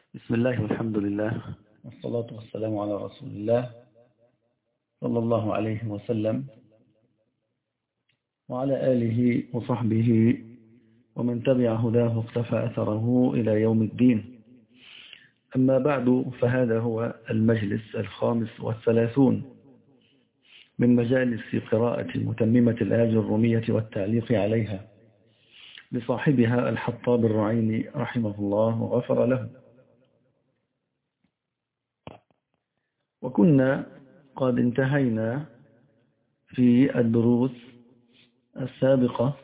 بسم الله والحمد لله والصلاة والسلام على رسول الله صلى الله عليه وسلم وعلى آله وصحبه ومن تبع هداه واقتفى أثره إلى يوم الدين. أما بعد، فهذا هو المجلس 35 من مجالس قراءة متممة الآية الرومية والتعليق عليها لصاحبها الحطاب الرعيني رحمه الله وغفر له. وكنا قد انتهينا في الدروس السابقة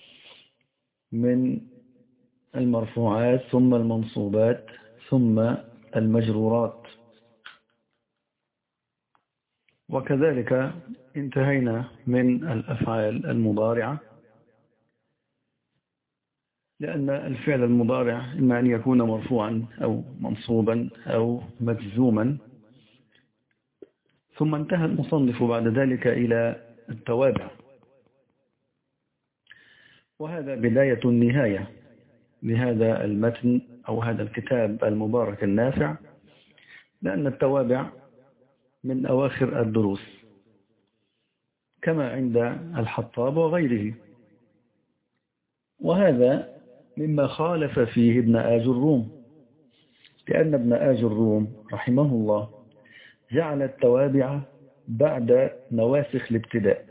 من المرفوعات ثم المنصوبات ثم المجرورات، وكذلك انتهينا من الأفعال المضارعة، لأن الفعل المضارع إما أن يكون مرفوعا أو منصوبا أو مجزوما. ثم انتهى المصنف بعد ذلك إلى التوابع، وهذا بداية النهاية لهذا المتن أو هذا الكتاب المبارك النافع، لأن التوابع من أواخر الدروس كما عند الحطاب وغيره، وهذا مما خالف فيه ابن آج الروم، لأن ابن آج الروم رحمه الله جعل التوابع بعد نواسخ الابتداء،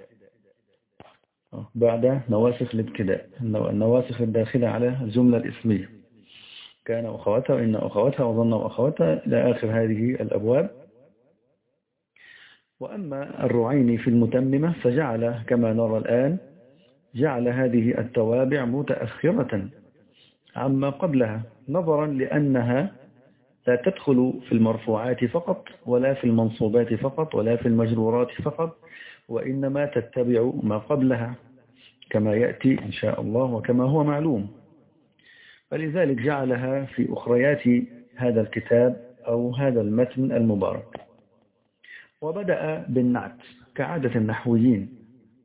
النواسخ الداخلة على الجملة الاسمية، كان أخواتها وإن أخواتها وظن أخواتها إلى آخر هذه الأبواب. وأما الرعيني في المتممة فجعل كما نرى الآن، جعل هذه التوابع متأخرة عما قبلها، نظرا لأنها لا تدخل في المرفوعات فقط ولا في المنصوبات فقط ولا في المجرورات فقط، وإنما تتبع ما قبلها كما يأتي إن شاء الله وكما هو معلوم. فلذلك جعلها في أخريات هذا الكتاب أو هذا المتن المبارك. وبدأ بالنعت كعادة النحويين،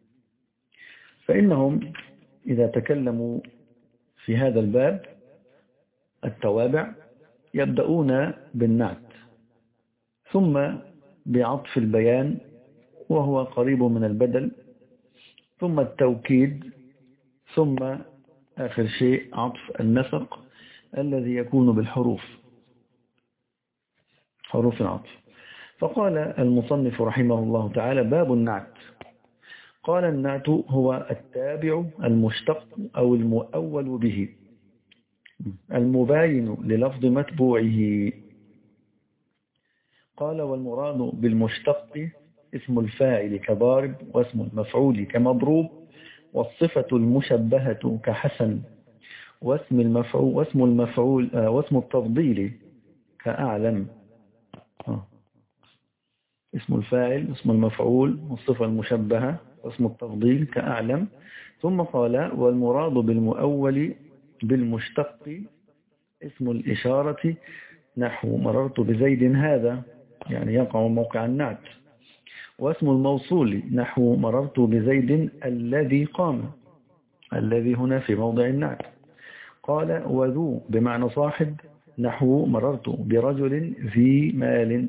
فإنهم إذا تكلموا في هذا الباب التوابع يبدأون بالنعت، ثم بعطف البيان وهو قريب من البدل، ثم التوكيد، ثم آخر شيء عطف النسق الذي يكون بالحروف، حروف العطف. فقال المصنف رحمه الله تعالى: باب النعت. قال: النعت هو التابع المشتق أو المؤول به المباين للفظ متبوعه. قال: والمراد بالمشتق اسم الفاعل كضارب، واسم المفعول كمضروب، والصفة المشبهة كحسن، واسم التفضيل كأعلم. اسم الفاعل، اسم المفعول، والصفة المشبهة، واسم التفضيل كأعلم. ثم قال: والمراد بالمؤول بالمشتق اسم الإشارة نحو مررت بزيد هذا، يعني يقع موقع النعت. واسم الموصول نحو مررت بزيد الذي قام، الذي هنا في موضع النعت. قال: وذو بمعنى صاحب نحو مررت برجل ذي مال.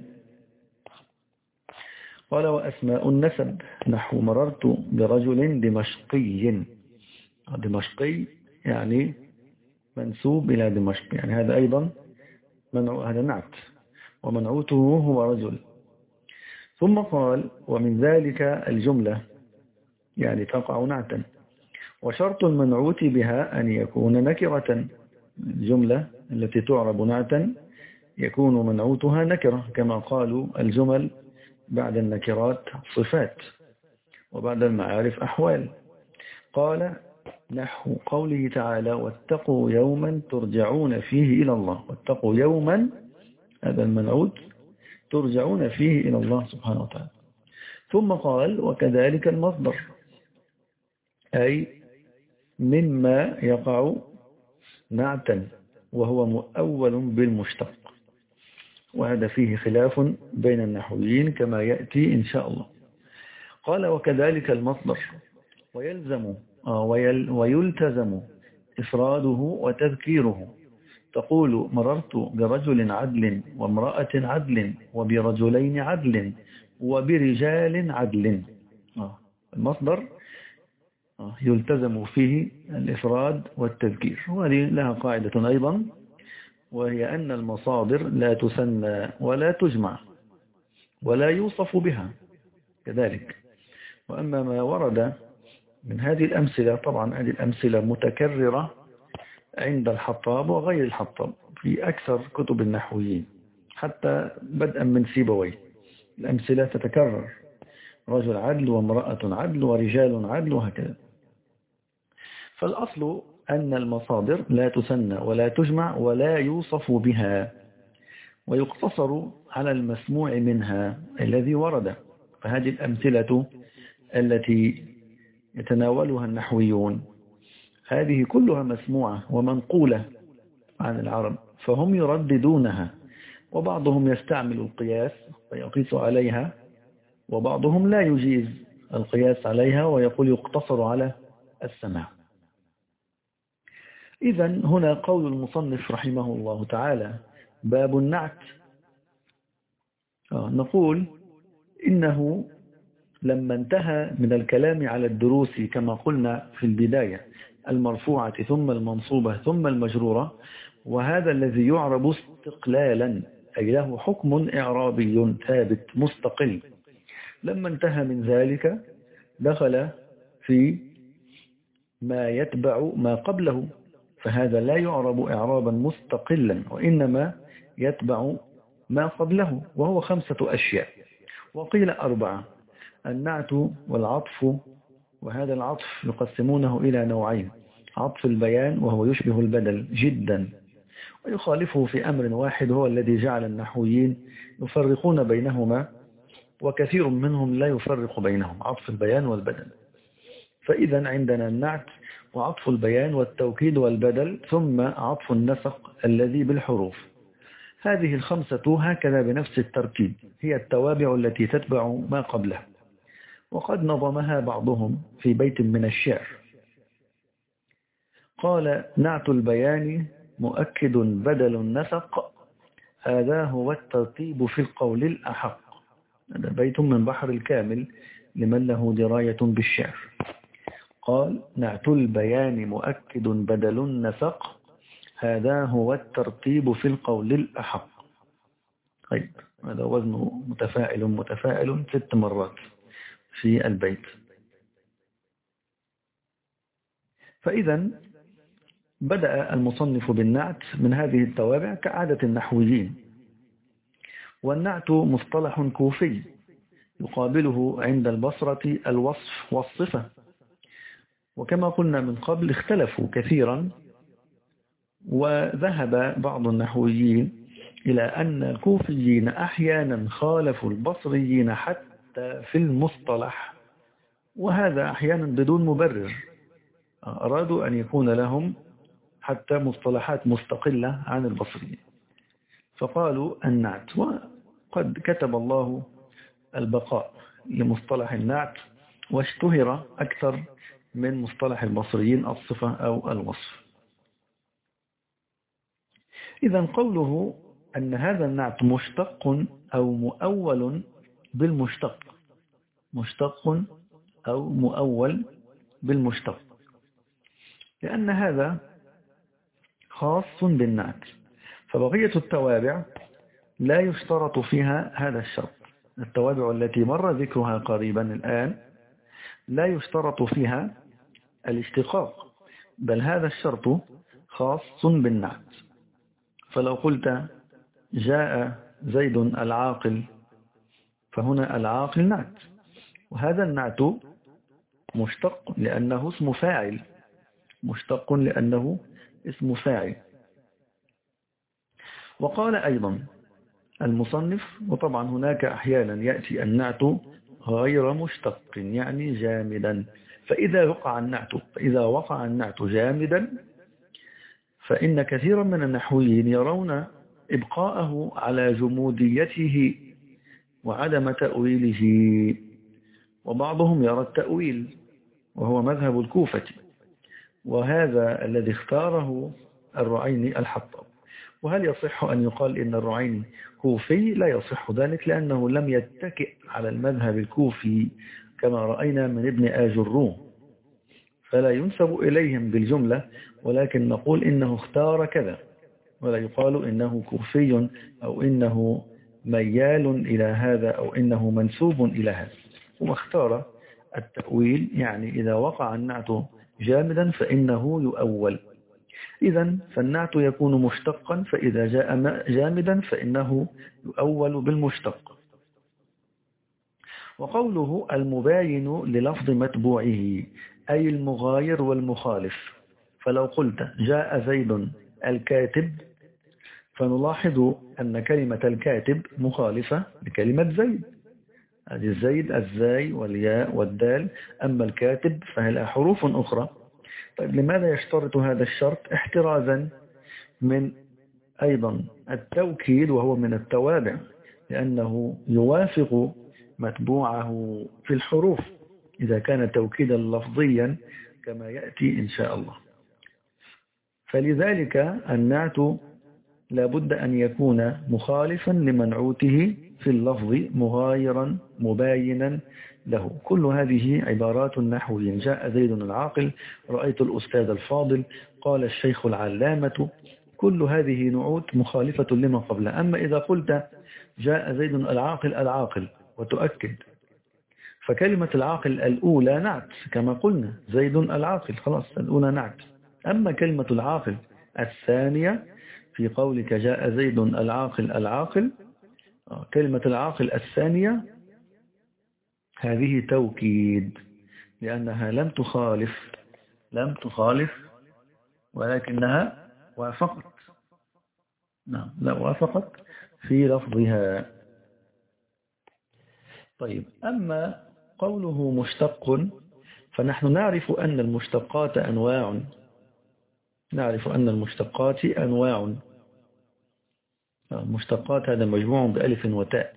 قال: وأسماء النسب نحو مررت برجل دمشقي. دمشقي يعني منسوب إلى دمشق، يعني هذا أيضا هذا نعت، ومنعوته هو رجل. ثم قال: ومن ذلك الجملة، يعني تقع نعتا. وشرط المنعوت بها أن يكون نكرة. الجملة التي تعرب نعتا يكون منعوتها نكرة، كما قالوا: الجمل بعد النكرات صفات، وبعد المعارف أحوال. قال: نحو قوله تعالى: واتقوا يوما ترجعون فيه إلى الله. واتقوا يوما، هذا المنعوت، ترجعون فيه إلى الله سبحانه وتعالى. ثم قال: وكذلك المصدر، أي مما يقع نعتا وهو مؤول بالمشتق، وهذا فيه خلاف بين النحويين كما يأتي إن شاء الله. قال: وكذلك المصدر، ويلتزم إفراده وتذكيره، تقول مررت برجل عدل وامرأة عدل وبرجلين عدل وبرجال عدل. المصدر يلتزم فيه الإفراد والتذكير. وهذه لها قاعدة أيضا، وهي أن المصادر لا تثنى ولا تجمع ولا يوصف بها كذلك. وأما ما ورد من هذه الأمثلة، طبعا هذه الأمثلة متكررة عند الحطاب وغير الحطاب في أكثر كتب النحويين، حتى بدءا من سيبويه الأمثلة تتكرر: رجل عدل وامرأة عدل ورجال عدل، وهكذا. فالأصل أن المصادر لا تثنى ولا تجمع ولا يوصف بها، ويقتصر على المسموع منها الذي ورد. فهذه الأمثلة التي يتناولها النحويون هذه كلها مسموعة ومنقولة عن العرب، فهم يرددونها، وبعضهم يستعمل القياس ويقيس عليها، وبعضهم لا يجيز القياس عليها ويقول يقتصر على السماع. إذن هنا قول المصنف رحمه الله تعالى: باب النعت. نقول إنه لما انتهى من الكلام على الدروس كما قلنا في البداية، المرفوعة ثم المنصوبة ثم المجرورة، وهذا الذي يعرب استقلالا أي له حكم إعرابي ثابت مستقل، لما انتهى من ذلك دخل في ما يتبع ما قبله، فهذا لا يعرب إعرابا مستقلا، وإنما يتبع ما قبله، وهو 5 أشياء، وقيل 4: النعت والعطف. وهذا العطف يقسمونه إلى نوعين: عطف البيان وهو يشبه البدل جدا، ويخالفه في أمر واحد هو الذي جعل النحويين يفرقون بينهما، وكثير منهم لا يفرق بينهم، عطف البيان والبدل. فإذا عندنا النعت وعطف البيان والتوكيد والبدل، ثم عطف النسق الذي بالحروف. هذه 5 هكذا بنفس الترتيب هي التوابع التي تتبع ما قبلها. وقد نظمها بعضهم في بيت من الشعر، قال: نعت البيان مؤكد بدل النسق، هذا هو الترتيب في القول الأحق. هذا بيت من بحر الكامل لمن له دراية بالشعر. قال: نعت البيان مؤكد بدل النسق، هذا هو الترتيب في القول الأحق. طيب، هذا وزنه متفاعل متفاعل 6 مرات في البيت. فإذا بدأ المصنف بالنعت من هذه التوابع كعادة النحويين. والنعت مصطلح كوفي يقابله عند البصرة الوصف والصفة، وكما قلنا من قبل اختلفوا كثيرا، وذهب بعض النحويين إلى أن الكوفيين أحيانا خالفوا البصريين حتى في المصطلح، وهذا أحيانا بدون مبرر، أرادوا أن يكون لهم حتى مصطلحات مستقلة عن البصريين، فقالوا النعت. وقد كتب الله البقاء لمصطلح النعت، واشتهر أكثر من مصطلح البصريين الصفة أو الوصف. إذا قوله أن هذا النعت مشتق أو مؤول بالمشتق، مشتق أو مؤول بالمشتق، لأن هذا خاص بالنعت، فبقية التوابع لا يشترط فيها هذا الشرط. التوابع التي مر ذكرها قريبا الآن لا يشترط فيها الاشتقاق، بل هذا الشرط خاص بالنعت. فلو قلت جاء زيد العاقل، فهنا العاقل نعت، وهذا النعت مشتق لأنه اسم فاعل، مشتق لأنه اسم فاعل. وقال أيضا المصنف: وطبعا هناك أحيانا يأتي النعت غير مشتق يعني جامدا، فإذا وقع النعت جامدا فإن كثيرا من النحويين يرون إبقاءه على جموديته وعدم تأويله، وبعضهم يرى التأويل وهو مذهب الكوفة، وهذا الذي اختاره الرعيني الحطاب. وهل يصح أن يقال إن الرعيني كوفي؟ لا يصح ذلك، لأنه لم يتكئ على المذهب الكوفي كما رأينا من ابن آجروم، فلا ينسب إليهم بالجملة، ولكن نقول إنه اختار كذا، ولا يقال إنه كوفي أو إنه ميال إلى هذا أو إنه منسوب إلى هذا. واختار التأويل، يعني إذا وقع النعت جامدا فإنه يؤول. إذن فالنعت يكون مشتقا، فإذا جاء جامدا فإنه يؤول بالمشتق. وقوله المباين للفظ متبوعه أي المغاير والمخالف. فلو قلت جاء زيد الكاتب، فنلاحظ أن كلمة الكاتب مخالفة لكلمة زيد. هذه الزيد الزاي والياء والدال، أما الكاتب فهي حروف أخرى. طيب لماذا يشترط هذا الشرط؟ احترازا من أيضا التوكيد، وهو من التوابع، لأنه يوافق متبوعه في الحروف إذا كان توكيدا لفظيا كما يأتي إن شاء الله. فلذلك النعت لابد أن يكون مخالفا لمنعوته في اللفظ، مغايرا مباينا له. كل هذه عبارات نحوية. جاء زيد العاقل، رأيت الأستاذ الفاضل، قال الشيخ العلامة، كل هذه نعوت مخالفة لما قبلها. أما إذا قلت جاء زيد العاقل العاقل وتؤكد، فكلمة العاقل الأولى نعت كما قلنا، زيد العاقل، خلاص الأولى نعت. أما كلمة العاقل الثانية في قولك جاء زيد العاقل العاقل، كلمة العاقل الثانية هذه توكيد، لأنها لم تخالف ولكنها وافقت. نعم، لا وافقت في لفظها. طيب أما قوله مشتق، فنحن نعرف أن المشتقات أنواع. مشتقات هذا مجموع بألف وتاء،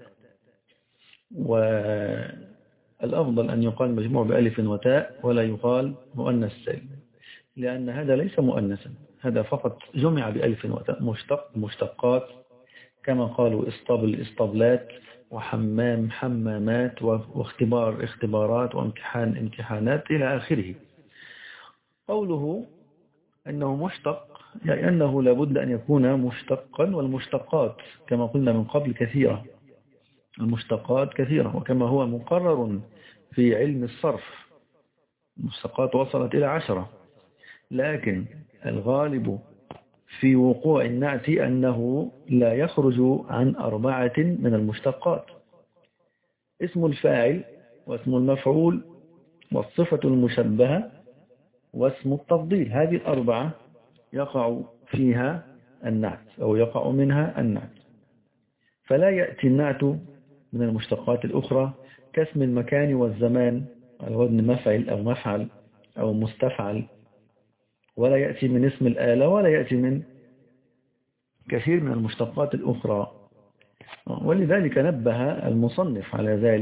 والأفضل أن يقال مجموع بألف وتاء ولا يقال مؤنث سالم، لأن هذا ليس مؤنثا، هذا فقط جمع بألف وتاء. مشتقات كما قالوا اسطبل اسطبلات، وحمام حمامات، واختبار اختبارات، وامتحان امتحانات إلى آخره. قوله أنه مشتق يعني أنه لابد أن يكون مشتقا، والمشتقات كما قلنا من قبل كثيرة، المشتقات كثيرة، وكما هو مقرر في علم الصرف المشتقات وصلت إلى 10، لكن الغالب في وقوع النعت أنه لا يخرج عن 4 من المشتقات: اسم الفاعل، واسم المفعول، والصفة المشبهة، واسم التفضيل. هذه 4 يقع فيها النعت أو يقع منها النعت، فلا يأتي النعت من المشتقات الأخرى كاسم المكان والزمان على وزن مفعل أو مفعل أو مستفعل، ولا يأتي من اسم الآلة، ولا يأتي من كثير من المشتقات الأخرى. ولذلك نبه المصنف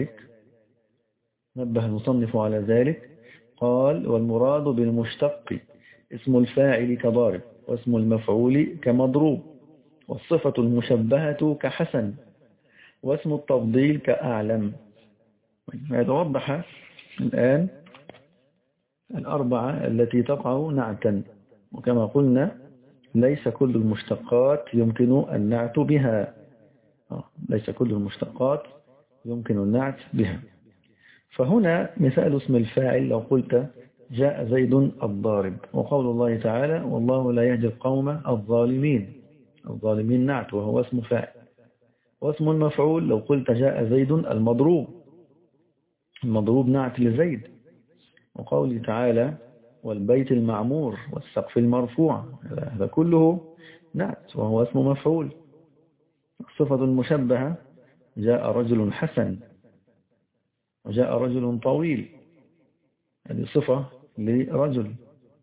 على ذلك، قال: والمراد بالمشتق اسم الفاعل كضارب، واسم المفعول كمضروب، والصفة المشبهة كحسن، واسم التفضيل كأعلم. هذا وضح الآن 4 التي تقع نعتا، وكما قلنا ليس كل المشتقات يمكن النعت بها، فهنا مثال اسم الفاعل لو قلت جاء زيد الضارب، وقول الله تعالى: والله لا يهدي القوم الظالمين نعت وهو اسم فاعل. واسم المفعول لو قلت جاء زيد المضروب نعت لزيد، وقوله تعالى: والبيت المعمور والسقف المرفوع، هذا كله نعت وهو اسم مفعول. الصفة المشبهة جاء رجل حسن وجاء رجل طويل، هذه صفة لرجل.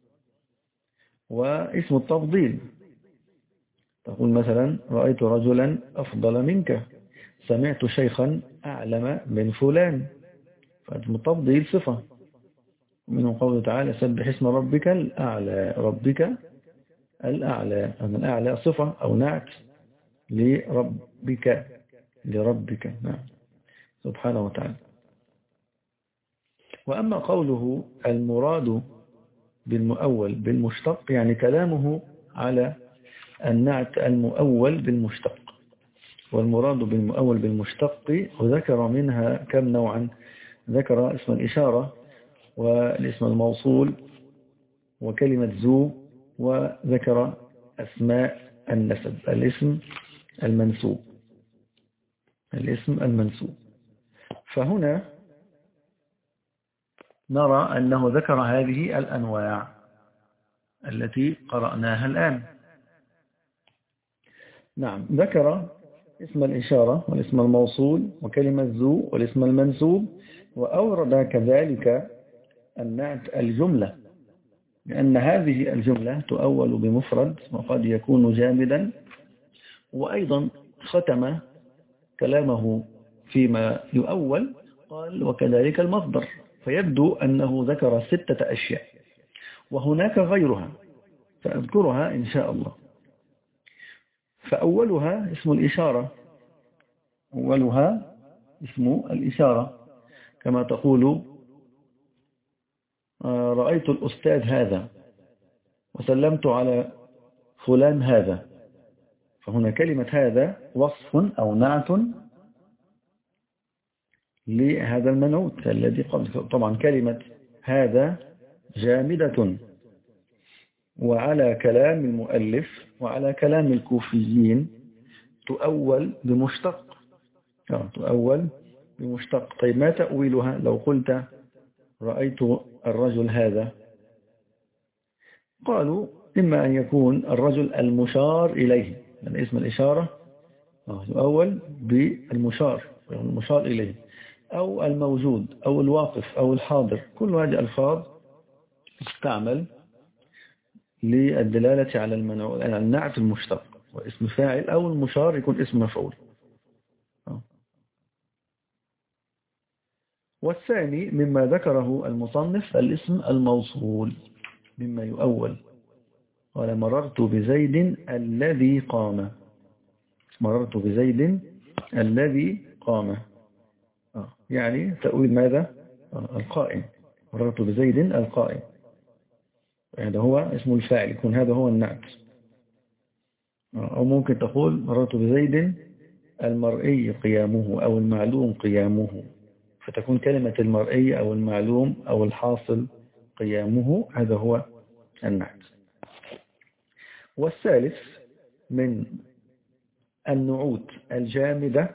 واسم التفضيل تقول مثلا: رأيت رجلا أفضل منك، سمعت شيخا أعلم من فلان، فاسم التفضيل صفة. منه قوله تعالى: سبح اسم ربك الأعلى، ربك الأعلى. أن الأعلى صفة أو نعت لربك نعم سبحانه وتعالى. وأما قوله المراد بالمؤول بالمشتق، يعني كلامه على النعت المؤول بالمشتق. والمراد بالمؤول بالمشتق وذكر منها كم نوعا؟ ذكر اسم الإشارة والاسم الموصول وكلمة ذو، وذكر أسماء النسب، الاسم المنسوب. فهنا نرى أنه ذكر هذه الأنواع التي قرأناها الآن. نعم، ذكر اسم الإشارة والاسم الموصول وكلمة ذو والاسم المنسوب، وأورد كذلك النعت الجملة، لأن هذه الجملة تؤول بمفرد وقد يكون جامدا. وأيضا ختم كلامه فيما يؤول قال وكذلك المصدر، فيبدو أنه ذكر 6 أشياء وهناك غيرها سأذكرها إن شاء الله. فأولها اسم الإشارة، أولها اسم الإشارة كما تقول رأيت الأستاذ هذا وسلمت على فلان هذا. فهنا كلمة هذا وصف أو نعت لهذا المنعوت الذي قبل. طبعا كلمة هذا جامدة، وعلى كلام المؤلف وعلى كلام الكوفيين تؤول بمشتق. طيب ما تأويلها؟ لو قلت رأيت الرجل هذا، قالوا إما أن يكون الرجل المشار إليه، يعني اسم الإشارة يؤول بالمشار المشار إليه، أو الموجود أو الواقف أو الحاضر. كل هذه ألفاظ تستعمل للدلالة على النعت المشتق، واسم فاعل أو المشار يكون اسم مفعول. والثاني مما ذكره المصنف الاسم الموصول مما يؤول. قال مررت بزيد الذي قام، مررت بزيد الذي قام، يعني تأويل ماذا؟ القائم، مررت بزيد القائم، هذا هو اسم الفاعل، يكون هذا هو النعت. أو ممكن تقول مررت بزيد المرئي قيامه أو المعلوم قيامه، فتكون كلمة المرئي أو المعلوم أو الحاصل قيامه، هذا هو النعت. والثالث من النعوت الجامدة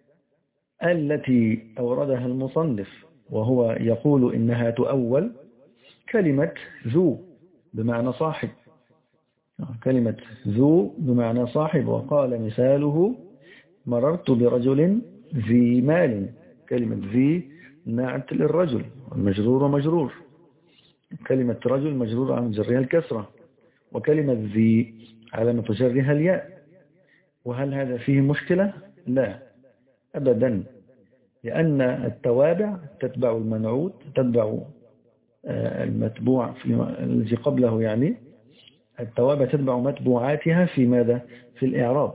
التي أوردها المصنف وهو يقول إنها تؤول كلمة ذو بمعنى صاحب، كلمة ذو بمعنى صاحب. وقال مثاله مررت برجل ذي مال، كلمة ذي نعت للرجل، المجرور ومجرور، كلمة رجل مجرور عن جرها الكسرة، وكلمة ذي علامة جرها الياء. وهل هذا فيه مشكلة؟ لا أبدا، لأن التوابع تتبع المنعوت، تتبع المتبوع الذي قبله، يعني التوابع تتبع متبوعاتها في ماذا؟ في الإعراب،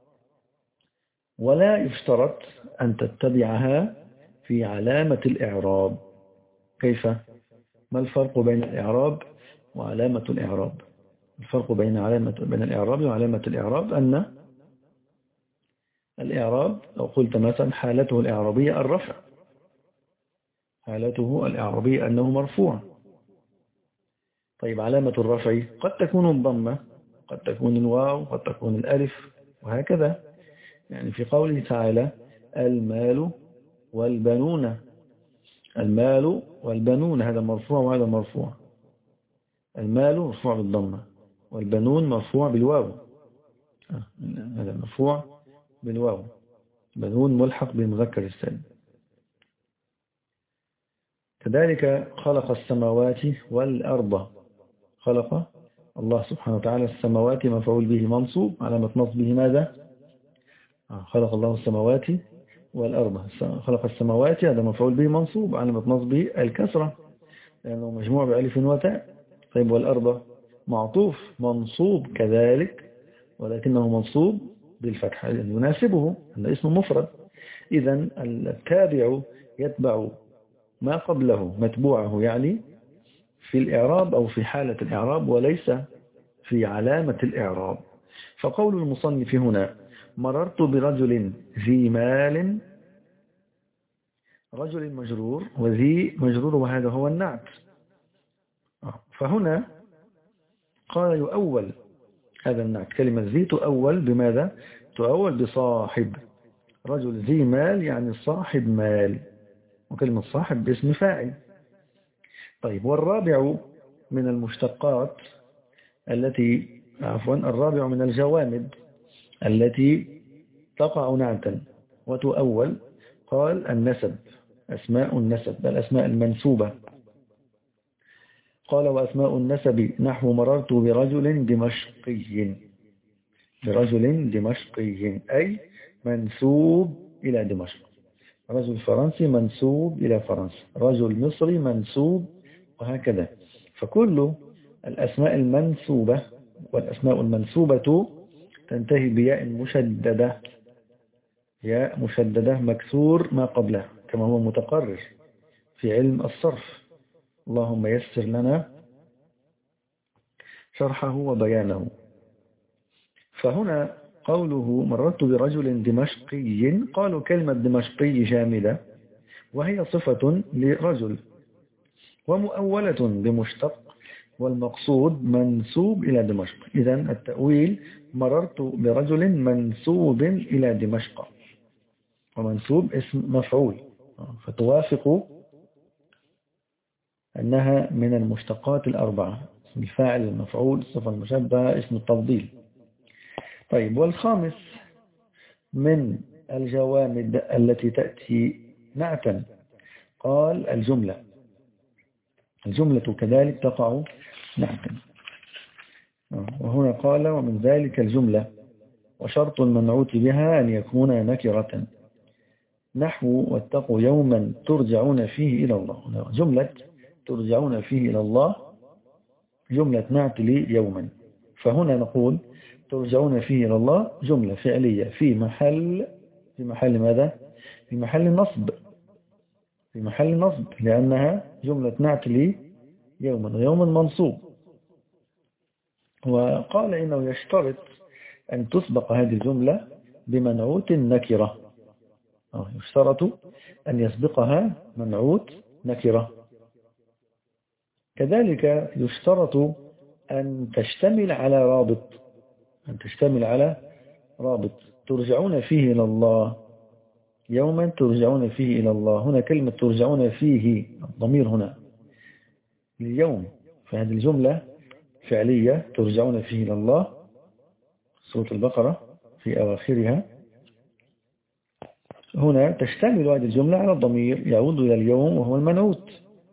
ولا يشترط أن تتبعها في علامة الإعراب. كيف؟ ما الفرق بين الإعراب وعلامة الإعراب؟ الفرق بين الإعراب وعلامة الإعراب أن الإعراب لو قلت مثلا حالته الإعرابية الرفع، حالته الإعرابية أنه مرفوع. طيب علامة الرفع قد تكون الضمة، قد تكون الواو، قد تكون الألف، وهكذا. يعني في قوله تعالى المال والبنون، المال والبنون هذا مرفوع وهذا مرفوع، المال مرفوع بالضمة والبنون مرفوع بالواو، هذا مرفوع بالواو، بنون ملحق بالمذكر السالم. كذلك خلق السماوات والأرض، خلق الله سبحانه وتعالى السماوات مفعول به منصوب، علامة نصبه ماذا؟ خلق الله السماوات والأرض، خلق السماوات هذا مفعول به منصوب، علامة نصبه الكسرة لأنه مجموع بألف وتاء. طيب والأرض معطوف منصوب كذلك، ولكنه منصوب بالفتحة يناسبه أن اسم مفرد. إذن التابع يتبع ما قبله متبوعه، يعني في الإعراب أو في حالة الإعراب وليس في علامة الإعراب. فقول المصنف هنا مررت برجل ذي مال، رجل مجرور وذي مجرور، وهذا هو النعت. فهنا قال يؤول هذا النعت، كلمة ذي تؤول بماذا؟ تؤول بصاحب. رجل ذي مال يعني صاحب مال، وكلمة صاحب باسم فاعل. طيب، والرابع من المشتقات الرابع من الجوامد التي تقع نعتا وتؤول، قال النسب، أسماء النسب، الأسماء المنسوبة. قال وأسماء النسب نحو مررت برجل دمشقي، برجل دمشقي أي منسوب إلى دمشق. رجل فرنسي منسوب إلى فرنسا، رجل مصري منسوب، وهكذا. فكل الأسماء المنسوبة والأسماء المنسوبة تنتهي بياء مشددة، ياء مشددة مكسور ما قبلها، كما هو متقرر في علم الصرف. اللهم يسر لنا شرحه وبيانه. فهنا قوله مررت برجل دمشقي، قالوا كلمة دمشقي جامدة، وهي صفة لرجل ومؤولة بمشتق، والمقصود منسوب إلى دمشق. إذن التأويل مررت برجل منسوب إلى دمشق، ومنسوب اسم مفعول، فتوافق أنها من المشتقات الأربعة: اسم الفاعل، المفعول، الصفة المشبهة، اسم التفضيل. طيب، والخامس من الجوامد التي تأتي نعتا قال الجملة. الجملة كذلك تقع نعتا، وهنا قال ومن ذلك الجملة وشرط المنعوت بها أن يكون نكرة، نحو واتقوا يوما ترجعون فيه إلى الله. جملة ترجعون فيه إلى الله جملة نعت لي يوما، فهنا نقول ترجعون فيه إلى الله جملة فعلية في محل ماذا؟ في محل نصب، في محل نصب، لأنها جملة نعت لي يوما، ويوما منصوب. وقال إنه يشترط أن تسبق هذه الجملة بمنعوت نكرة، يشترط أن يسبقها منعوت نكرة. كذلك يشترط أن تشتمل على رابط، أن تشتمل على رابط. ترجعون فيه إلى الله يوما ترجعون فيه إلى الله، هنا كلمة ترجعون فيه الضمير هنا اليوم، فهذه الجملة فعلية ترجعون فيه إلى الله، سورة البقرة في أواخرها. هنا تشتمل هذه الجملة على الضمير يعود إلى اليوم وهو المنعوت،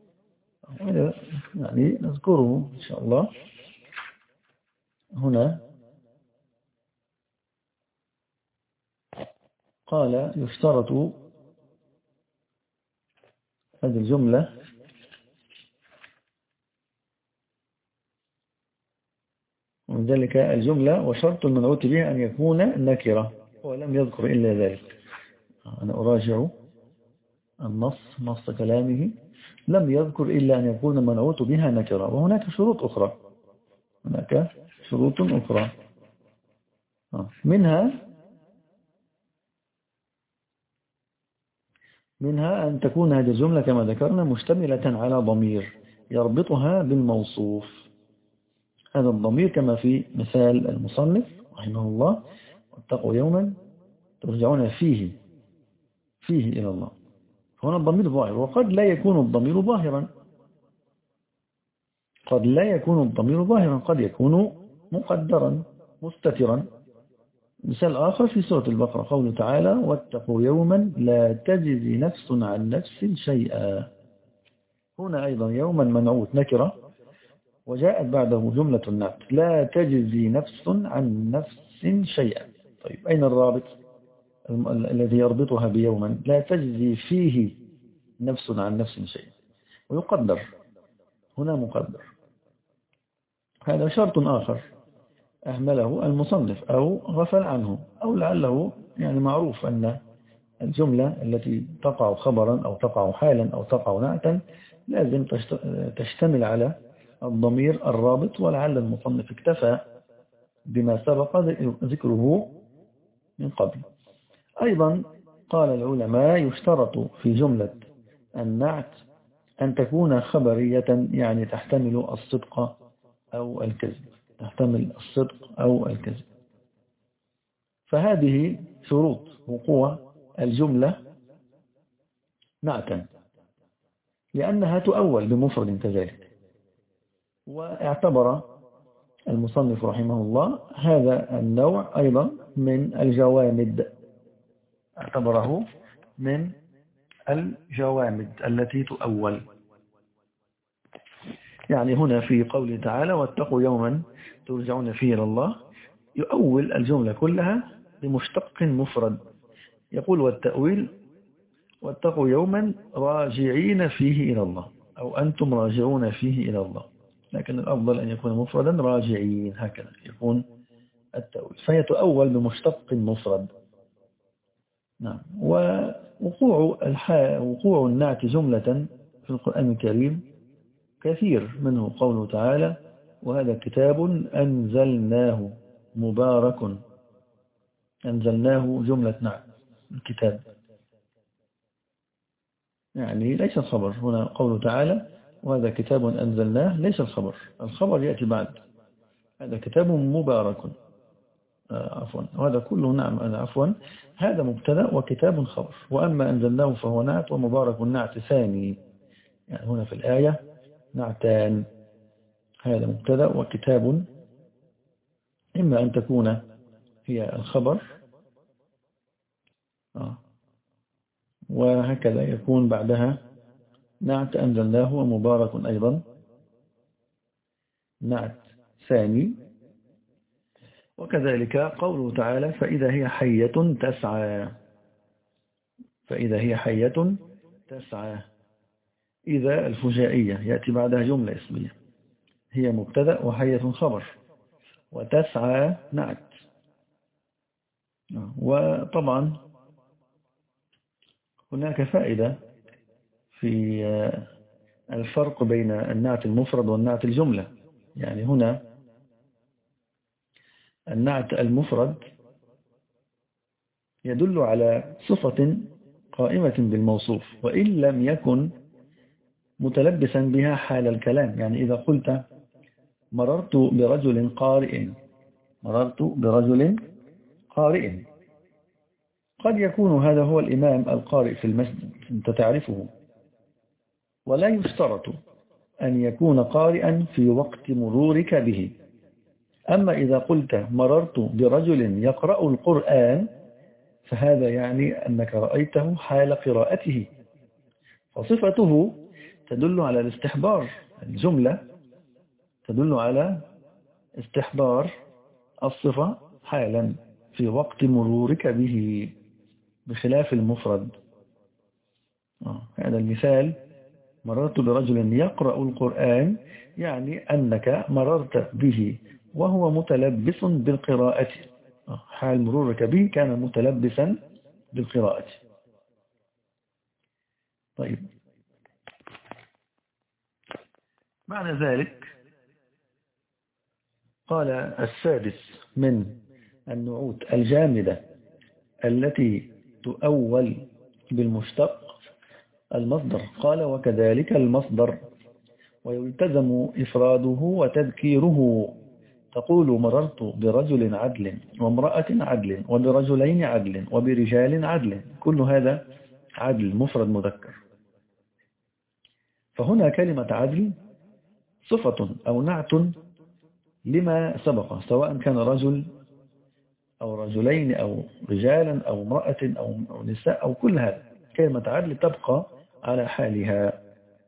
يعني نذكره إن شاء الله. هنا قال يشترط هذه الجملة ومن ذلك الجملة وشرط المنعوت بها أن يكون نكرة، ولم يذكر إلا ذلك. أنا أراجع نص كلامه، لم يذكر إلا أن يكون المنعوت بها نكرة، وهناك شروط أخرى، هناك شروط أخرى منها أن تكون هذه الجملة كما ذكرنا مشتملة على ضمير يربطها بالموصوف. هذا الضمير كما في مثال المصنف رحمه الله واتقوا يوما ترجعون فيه إلى الله. هنا الضمير ظاهر، وقد لا يكون الضمير ظاهرا، قد لا يكون الضمير ظاهرا، قد يكون مقدرا مستترا. مثال آخر في سورة البقرة قوله تعالى واتقوا يوما لا تجزي نفس عن نفس شيئا. هنا أيضا يوما منعوت نكرة، وجاءت بعده جملة النعت لا تجزي نفس عن نفس شيئا. طيب، أين الرابط الذي يربطها بيوما؟ لا تجزي فيه نفس عن نفس شيئا، ويقدر هنا مقدر. هذا شرط آخر أهمله المصنف أو غفل عنه، أو لعله يعني معروف أن الجملة التي تقع خبرا أو تقع حالا أو تقع نعتا لازم تشتمل على الضمير الرابط، ولعل المصنف اكتفى بما سبق ذكره من قبل. أيضا قال العلماء يشترط في جملة النعت أن تكون خبرية، يعني تحتمل الصدق أو الكذب، تحتمل الصدق أو الكذب. فهذه شروط وقوع الجملة نعتا، لأنها تؤول بمفرد كذلك. واعتبر المصنف رحمه الله هذا النوع أيضا من الجوامد، اعتبره من الجوامد التي تؤول. يعني هنا في قوله تعالى واتقوا يوما ترجعون فيه إلى الله، يؤول الجملة كلها بمشتق مفرد، يقول والتأويل واتقوا يوما راجعين فيه إلى الله، أو أنتم راجعون فيه إلى الله، لكن الأفضل أن يكون مفردا راجعين، هكذا يكون التأويل، فهي تؤول بمشتق مفرد. نعم. ووقوع النعت جملة في القرآن الكريم كثير، منه قوله تعالى وهذا كتاب أنزلناه مبارك. أنزلناه جملة نعت الكتاب، يعني ليس الخبر. هنا قوله تعالى وهذا كتاب أنزلناه ليس الخبر، الخبر يأتي بعد هذا كتاب مبارك. عفوا، وهذا كله نعم عفوا، هذا مبتدأ وكتاب خبر، وأما أنزلناه فهو نعت ومبارك نعت ثاني. يعني هنا في الآية نعتان، هذا مبتدأ وكتاب، إما أن تكون هي الخبر وهكذا يكون بعدها نعت أنزلناه ومبارك أيضا نعت ثاني. وكذلك قوله تعالى فإذا هي حية تسعى، فإذا هي حية تسعى، إذا الفجائية يأتي بعدها جملة اسمية، هي مبتدأ وحية خبر، وتسعى نعت. وطبعا هناك فائدة في الفرق بين النعت المفرد والنعت الجملة. يعني هنا النعت المفرد يدل على صفة قائمة بالموصوف وإن لم يكن متلبسا بها حال الكلام. يعني إذا قلت مررت برجل قارئ، مررت برجل قارئ، قد يكون هذا هو الإمام القارئ في المسجد أنت تعرفه، ولا يشترط أن يكون قارئا في وقت مرورك به. أما إذا قلت مررت برجل يقرأ القرآن فهذا يعني أنك رأيته حال قراءته، فصفته تدل على الاستحضار، الجملة تدل على استحضار الصفة حالا في وقت مرورك به، بخلاف المفرد. هذا المثال مررت برجل يقرأ القرآن، يعني أنك مررت به وهو متلبس بالقراءة، حال مرورك به كان متلبسا بالقراءة. طيب، معنى ذلك قال السادس من النعوت الجامدة التي تؤول بالمشتق المصدر، قال وكذلك المصدر ويلتزم إفراده وتذكيره، تقول مررت برجل عدل وامرأة عدل وبرجلين عدل وبرجال عدل، كل هذا عدل مفرد مذكر. فهنا كلمة عدل صفة أو نعت لما سبق، سواء كان رجل أو رجلين أو رجالا أو امرأة أو نساء أو كل هذا، كلمة عدل تبقى على حالها.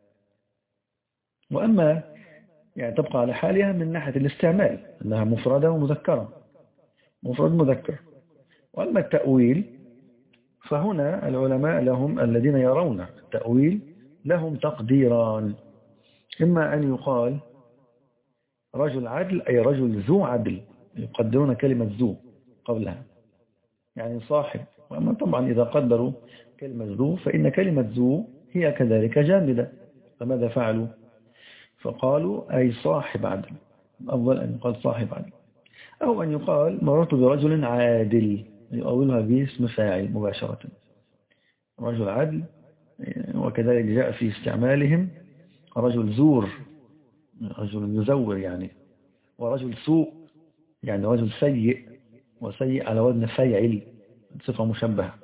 وأما يعني تبقى على حالها من ناحية الاستعمال أنها مفردة ومذكرة، مفرد مذكر. وأما التأويل فهنا العلماء لهم الذين يرون التأويل لهم تقديران، إما أن يقال رجل عدل أي رجل ذو عدل، يقدرون كلمة ذو قبلها، يعني صاحب. وأما طبعا إذا قدروا كلمة ذو فإن كلمة ذو هي كذلك جامدة، فماذا فعلوا؟ فقالوا أي صاحب عدل، أفضل أن يقال صاحب عدل، أو أن يقال مررت برجل عادل، يؤولها باسم فاعل مباشرة، رجل عدل. وكذلك جاء في استعمالهم رجل زور، رجل يزور يعني، ورجل سوء يعني رجل سيء، وسيء على وزن فيعل، صفة مشبهة.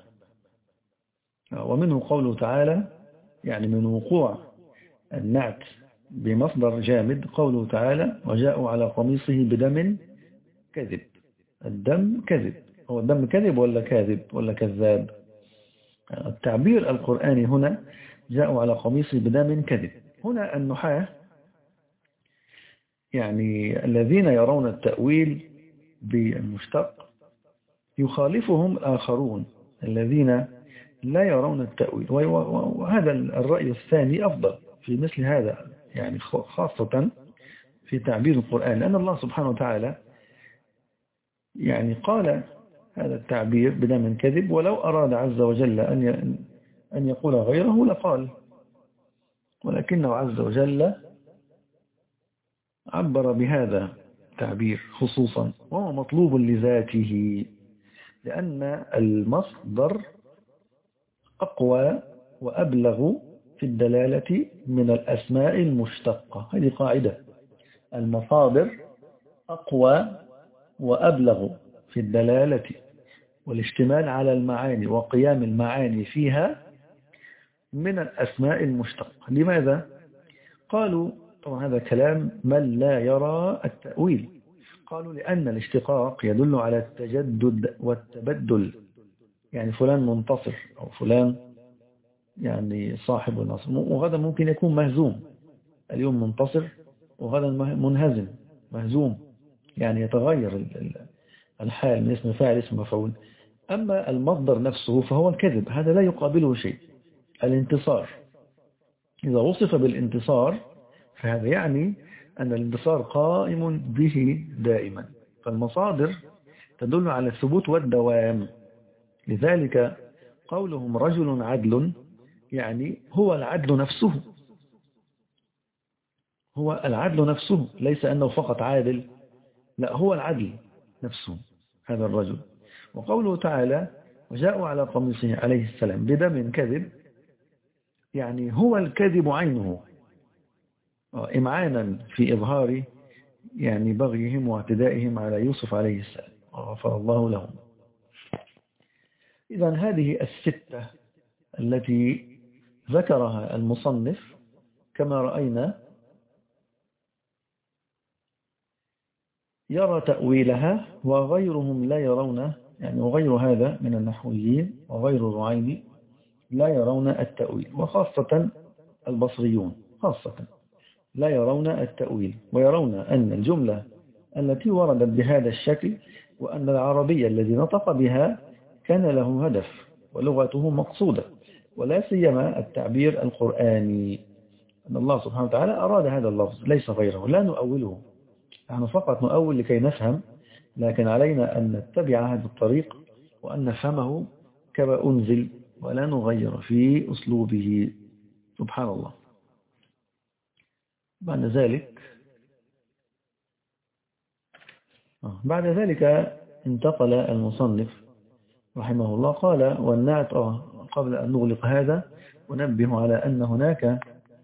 ومنه قوله تعالى، يعني من وقوع النعت بمصدر جامد، قوله تعالى وجاءوا على قميصه بدم كذب. الدم كذب، هو الدم كذب ولا كاذب ولا كذاب؟ التعبير القرآني هنا جاءوا على قميصه بدم كذب. هنا النحاة يعني الذين يرون التأويل بالمشتق يخالفهم الآخرون الذين لا يرون التأويل، وهذا الرأي الثاني أفضل في مثل هذا، يعني خاصة في تعبير القرآن، لأن الله سبحانه وتعالى يعني قال هذا التعبير بدم كذب، ولو أراد عز وجل أن يقول غيره لقال، ولكنه عز وجل عبر بهذا التعبير خصوصا، وهو مطلوب لذاته، لأن المصدر أقوى وأبلغ في الدلالة من الأسماء المشتقة. هذه قاعدة، المصادر أقوى وأبلغ في الدلالة والاشتمال على المعاني وقيام المعاني فيها من الأسماء المشتقة. لماذا؟ قالوا طبعا هذا كلام من لا يرى التأويل، قالوا لأن الاشتقاق يدل على التجدد والتبدل، يعني فلان منتصر أو فلان يعني صاحب النصر، وغدا ممكن يكون مهزوم، اليوم منتصر وغدا منهزم مهزوم، يعني يتغير الحال من اسم فاعل اسم مفعول. أما المصدر نفسه فهو الكذب، هذا لا يقابله شيء. الانتصار إذا وصف بالانتصار فهذا يعني أن الانتصار قائم به دائما، فالمصادر تدل على الثبوت والدوام. لذلك قولهم رجل عدل يعني هو العدل نفسه، هو العدل نفسه، ليس أنه فقط عادل، لا هو العدل نفسه هذا الرجل. وقوله تعالى وجاءوا على قميصه عليه السلام بدم كذب، يعني هو الكذب عينه، إمعانا في إظهار يعني بغيهم واعتدائهم على يوسف عليه السلام، وغفر الله لهم. إذن هذه الستة التي ذكرها المصنف كما رأينا يرى تأويلها وغيرهم لا يرون، يعني وغير هذا من النحويين وغير الرعيني لا يرون التأويل، وخاصة البصريون خاصة لا يرون التأويل، ويرون أن الجملة التي وردت بهذا الشكل وأن العربية الذي نطق بها كان له هدف ولغته مقصودة، ولا سيما التعبير القرآني، أن الله سبحانه وتعالى أراد هذا اللفظ ليس غيره، لا نؤوله، نحن فقط نؤول لكي نفهم، لكن علينا أن نتبع هذا الطريق وأن نفهمه كما أنزل ولا نغير في أسلوبه. سبحان الله. بعد ذلك انتقل المصنف رحمه الله قال والنعت. قبل أن نغلق هذا ونبه على أن هناك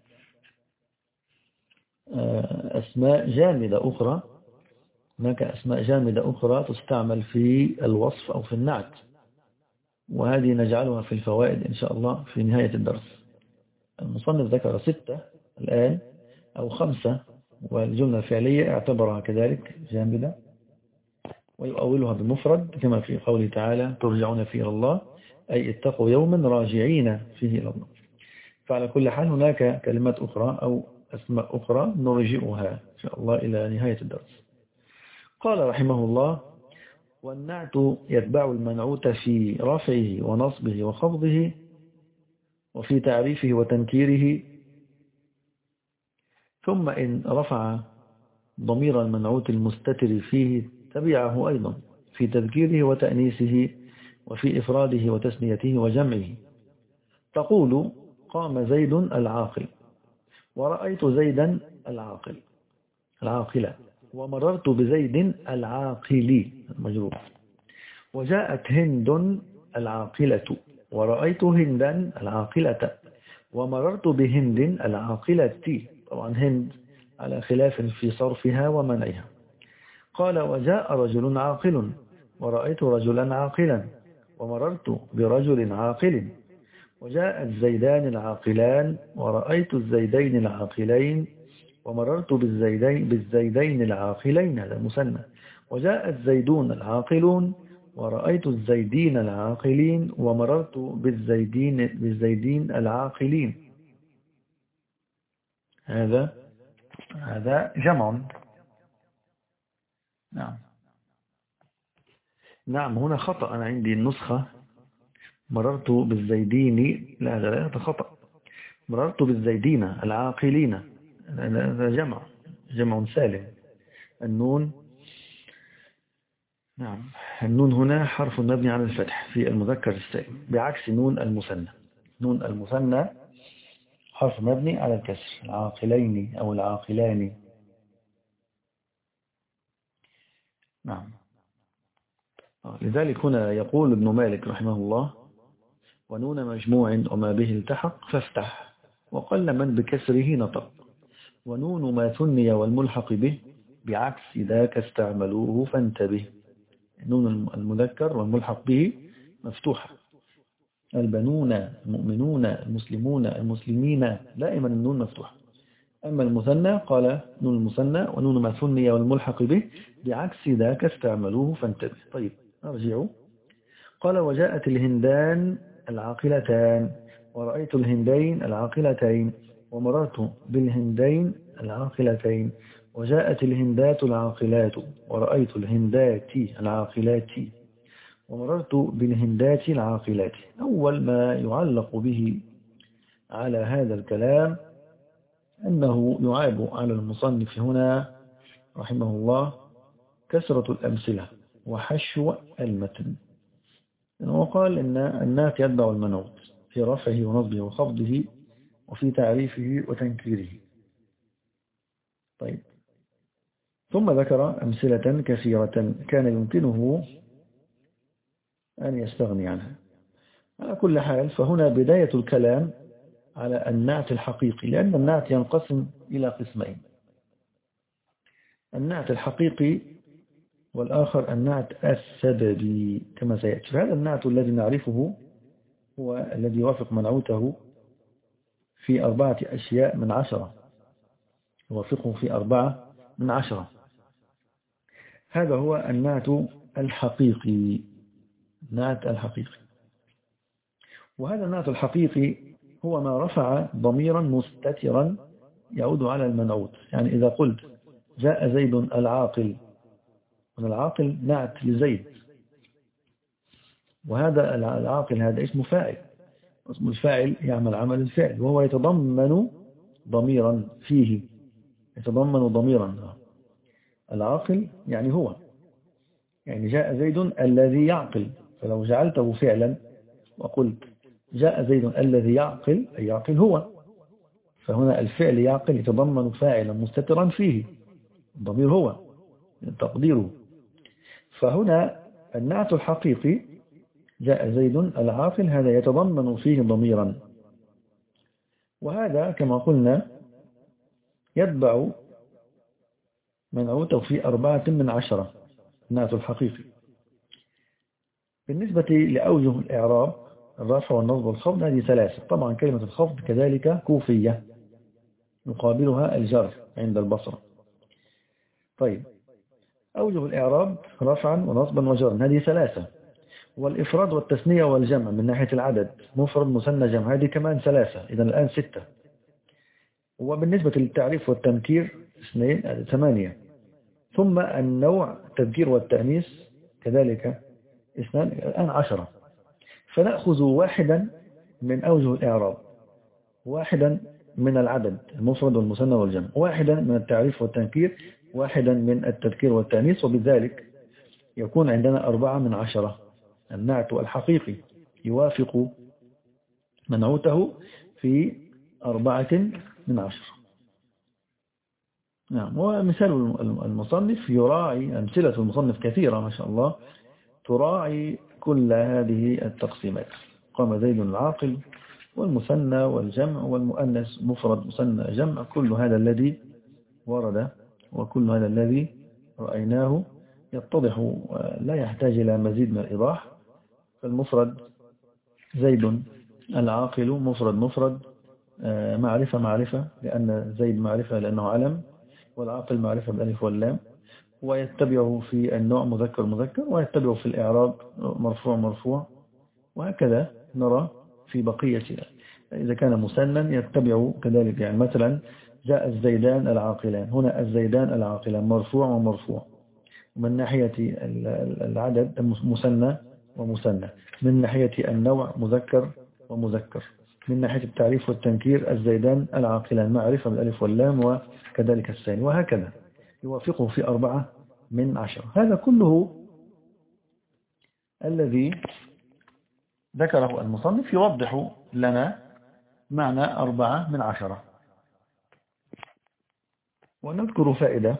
أسماء جامدة أخرى، هناك أسماء جامدة أخرى تستعمل في الوصف أو في النعت، وهذه نجعلها في الفوائد إن شاء الله في نهاية الدرس. المصنف ذكر 6 الآن أو 5، والجملة الفعلية اعتبرها كذلك جامدة ويؤولها بالمفرد كما في قوله تعالى ترجعون فيه إلى الله، أي اتقوا يوما راجعين فيه إلى الله. فعلى كل حال هناك كلمات أخرى أو أسماء أخرى نرجئها إن شاء الله إلى نهاية الدرس. قال رحمه الله والنعت يتبع المنعوت في رفعه ونصبه وخفضه وفي تعريفه وتنكيره، ثم إن رفع ضمير المنعوت المستتر فيه تبعه أيضا في تذكيره وتأنيسه وفي إفراده وتثنيته وجمعه. تقول قام زيد العاقل، ورأيت زيدا العاقلة، ومررت بزيد العاقل المجرور، وجاءت هند العاقلة، ورأيت هندا العاقلة، ومررت بهند العاقلة. طبعا هند على خلاف في صرفها ومنعها. قال وجاء رجل عاقل، ورأيت رجلا عاقلا، ومررت برجل عاقل، وجاء الزيدان العاقلان، ورأيت الزيدين العاقلين، ومررت بالزيدين العاقلين، هذا مثنى، وجاء الزيدون العاقلون، ورأيت الزيدين العاقلين، ومررت بالزيدين العاقلين. هذا جمع. نعم هنا خطأ، أنا عندي النسخة مررت بالزيدين، لا هذا خطأ، مررت بالزيدين العاقلين، هذا جمع سالم. النون، نعم النون هنا حرف مبني على الفتح في المذكر السالم، بعكس نون المثنى. نون المثنى حرف مبني على الكسر، العاقلين أو العاقلان. نعم. لذلك هنا يقول ابن مالك رحمه الله: ونون مجموع وما به التحق فافتح، وقل من بكسره نطق، ونون ما ثني والملحق به بعكس ذاك استعملوه فانتبه. نون المذكر والملحق به مفتوحة، البنون، المؤمنون، المسلمون، المسلمين، دائما النون مفتوحة. أما المثنى قال نون المثنى ونون ما ثني والملحق به بعكس ذاك استعملوه فانتبه. طيب نرجع. قال وجاءت الهندان العاقلتان، ورأيت الهندين العاقلتين، ومررت بالهندين العاقلتين، وجاءت الهندات العاقلات، ورأيت الهندات العاقلات، ومررت بالهندات العاقلات. أول ما يعلق به على هذا الكلام أنه يعاب على المصنف هنا رحمه الله كثرة الأمثلة وحشو المتن. وقال إن النات يتبع المنعوت في رفعه ونصبه وخفضه وفي تعريفه وتنكيره. طيب ثم ذكر أمثلة كثيرة كان يمكنه أن يستغني عنها. على كل حال فهنا بداية الكلام على النعت الحقيقي، لأن النعت ينقسم إلى قسمين: النعت الحقيقي والآخر النعت السببي كما سيأتي. فهذا النعت الذي نعرفه هو الذي يوافق منعوته في 4 أشياء من 10، يوافقه في 4 من 10. هذا هو النعت الحقيقي، النعت الحقيقي. وهذا النعت الحقيقي هو ما رفع ضميرا مستترا يعود على المنعوت. يعني إذا قلت جاء زيد العاقل، والعاقل نعت لزيد، وهذا العاقل هذا اسم فاعل، اسم الفاعل يعمل عمل الفعل، وهو يتضمن ضميرا فيه، يتضمن ضميرا. العاقل يعني هو، يعني جاء زيد الذي يعقل، فلو جعلته فعلا وقلت جاء زيد الذي يعقل، أي يعقل هو، فهنا الفعل يعقل يتضمن فاعلا مستترا فيه، الضمير هو تقديره. فهنا النعت الحقيقي جاء زيد العاقل هذا يتضمن فيه ضميرا، وهذا كما قلنا يتبع منعوته في 4 من 10 النعت الحقيقي. بالنسبة لأوجه الإعراب الرفع والنصب والخفض هذه 3. طبعا كلمة الخفض كذلك كوفية يقابلها الجر عند البصرة. طيب أوجه الإعراب رفعا ونصبا وجرا هذه 3. والإفراد والتثنية والجمع من ناحية العدد مفرد مثنى جمع هذه كمان 3، إذا الآن 6. وبالنسبة للتعريف والتنكير 2 هذه 8. ثم النوع التذكير والتأنيث كذلك 2، الآن 10. فنأخذ واحدا من أوجه الإعراب، واحدا من العدد المفرد والمثنى والجمع، واحدا من التعريف والتنكير، واحدا من التذكير والتأنيث، وبذلك يكون عندنا 4 من 10. النعت الحقيقي يوافق منعوته في 4 من 10. نعم. ومثال المصنف يراعي، أمثلة المصنف كثيرة ما شاء الله، تراعي كل هذه التقسيمات. قام زيد العاقل، والمثنى والجمع والمؤنث مفرد مثنى جمع، كل هذا الذي ورد وكل هذا الذي رأيناه يتضح لا يحتاج إلى مزيد من الإيضاح. فالمفرد زيد العاقل مفرد معرفة معرفة لأن زيد معرفة لأنه علم، والعاقل معرفة بالألف واللام، ويتبعه في النوع مذكر ويتبعه في الإعراب مرفوع، وهكذا نرى في بقية. إذا كان مثنى يتبعه كذلك، يعني مثلا جاء الزيدان العاقلان، هنا الزيدان العاقلان مرفوع من ناحية العدد مثنى ومثنى، من ناحية النوع مذكر ومذكر، من ناحية التعريف والتنكير الزيدان العاقلان معرفة بالألف واللام، وكذلك الثاني، وهكذا يوافقه في 4 من 10. هذا كله الذي ذكره المصنف يوضح لنا معنى 4 من 10. ونذكر فائدة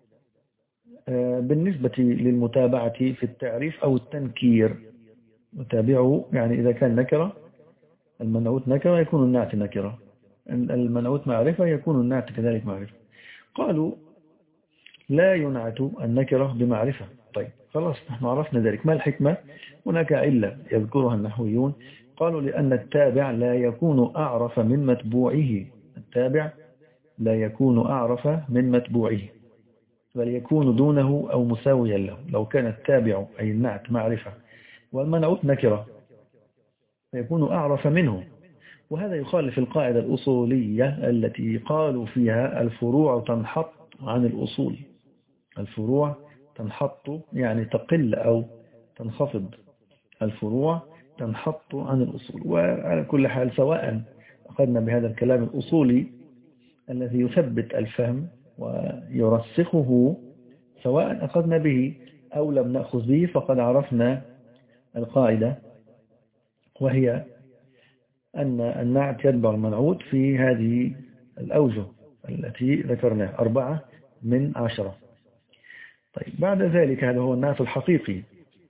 بالنسبة للمتابعة في التعريف أو التنكير. متابعه يعني إذا كان نكرة، المنعوت نكرة يكون النعت نكرة، المنعوت معرفة يكون النعت كذلك معرفة. قالوا لا ينعت النكرة بمعرفة. طيب خلاص نحن عرفنا ذلك. ما الحكمة؟ هناك علة يذكرها النحويون. قالوا لأن التابع لا يكون أعرف من متبوعه. التابع لا يكون أعرف من متبوعه، بل يكون دونه أو مساويا له. لو كان التابع أي النعت معرفة والمنعوت نكرة فيكون أعرف منه، وهذا يخالف القاعدة الأصولية التي قالوا فيها الفروع تنحط عن الأصول. الفروع تنحط يعني تقل أو تنخفض، الفروع تنحط عن الأصول. وعلى كل حال سواء أخذنا بهذا الكلام الأصولي الذي يثبت الفهم ويرسخه، سواء أخذنا به أو لم نأخذ به، فقد عرفنا القاعدة، وهي أن النعت يتبع المنعوت في هذه الأوجه التي ذكرناها 4 من 10. طيب بعد ذلك هذا هو النعت الحقيقي.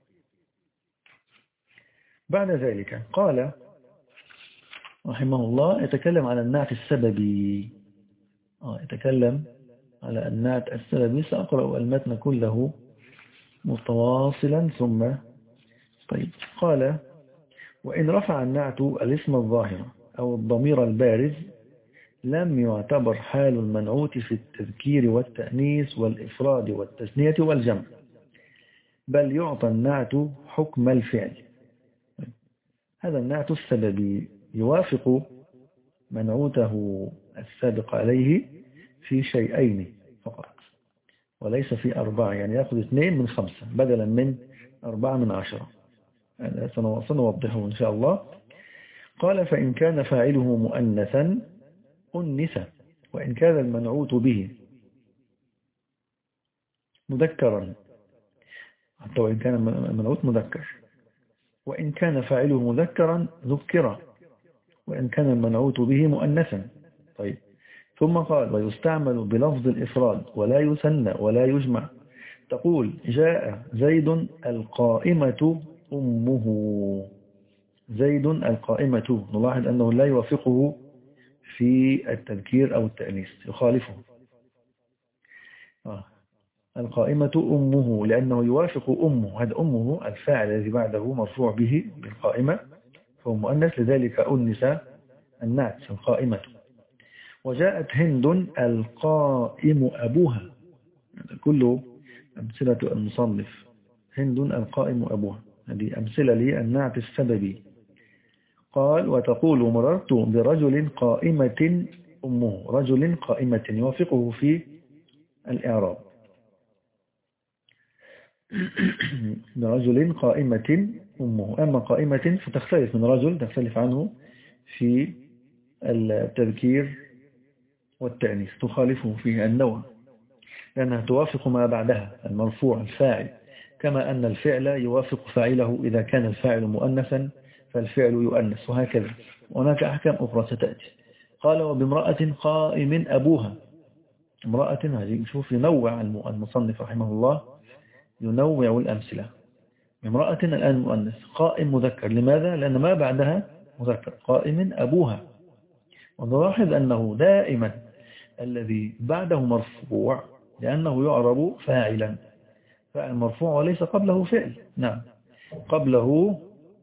بعد ذلك قال رحمه الله يتكلم على النعت السببي. يتكلم على النعت السببي. سأقرأ المتن كله متواصلا ثم. طيب قال وإن رفع النعت الاسم الظاهر أو الضمير البارز لم يعتبر حال المنعوت في التذكير والتأنيث والإفراد والتثنية والجمع، بل يعطى النعت حكم الفعل. هذا النعت السببي يوافق منعوته السابق عليه في شيئين فقط وليس في 4، يعني يأخذ 2 من 5 بدلا من 4 من 10. هذا سنوضحه إن شاء الله. قال فإن كان فاعله مؤنثا أنث، وإن كان المنعوت به مذكرا، حتى وإن كان المنعوت مذكر، وإن كان فاعله مذكرا ذكر، وإن كان المنعوت به مؤنثا. طيب ثم قال ويستعمل بلفظ الإفراد ولا يثنى ولا يجمع. تقول جاء زيد القائمة أمه. زيد القائمة، نلاحظ أنه لا يوافقه في التذكير أو التأنيث، يخالفه. القائمة أمه لأنه يوافق أمه، هذا أمه الفاعل الذي بعده مرفوع به بالقائمة فهو مؤنث، لذلك أنث النعت القائمة. وجاءت هند القائم أبوها، كله أمثلة المصنف. هند القائم أبوها، هذه أمثلة للنعت السببي. قال وتقول مررت برجل قائمة أمه، رجل قائمة يوافقه في الإعراب. برجل قائمة أمه. أما قائمة فتختلف من رجل، تختلف عنه في التذكير والتأنيث، تخالفه في النوع. لأنها توافق ما بعدها المرفوع الفاعل، كما أن الفعل يوافق فاعله إذا كان الفاعل مؤنثا فالفعل يؤنث، وهكذا. هناك أحكام أخرى ستأتي. قال وبامرأة قائم أبوها. امرأة، هذه شوف ينوع المصنف رحمه الله، ينوع الأمثلة. امرأة الآن مؤنث، قائم مذكر، لماذا؟ لأن ما بعدها مذكر، قائم أبوها. ونلاحظ أنه دائما الذي بعده مرفوع لأنه يعرب فاعلا، فاعل مرفوع وليس قبله فعل. نعم، قبله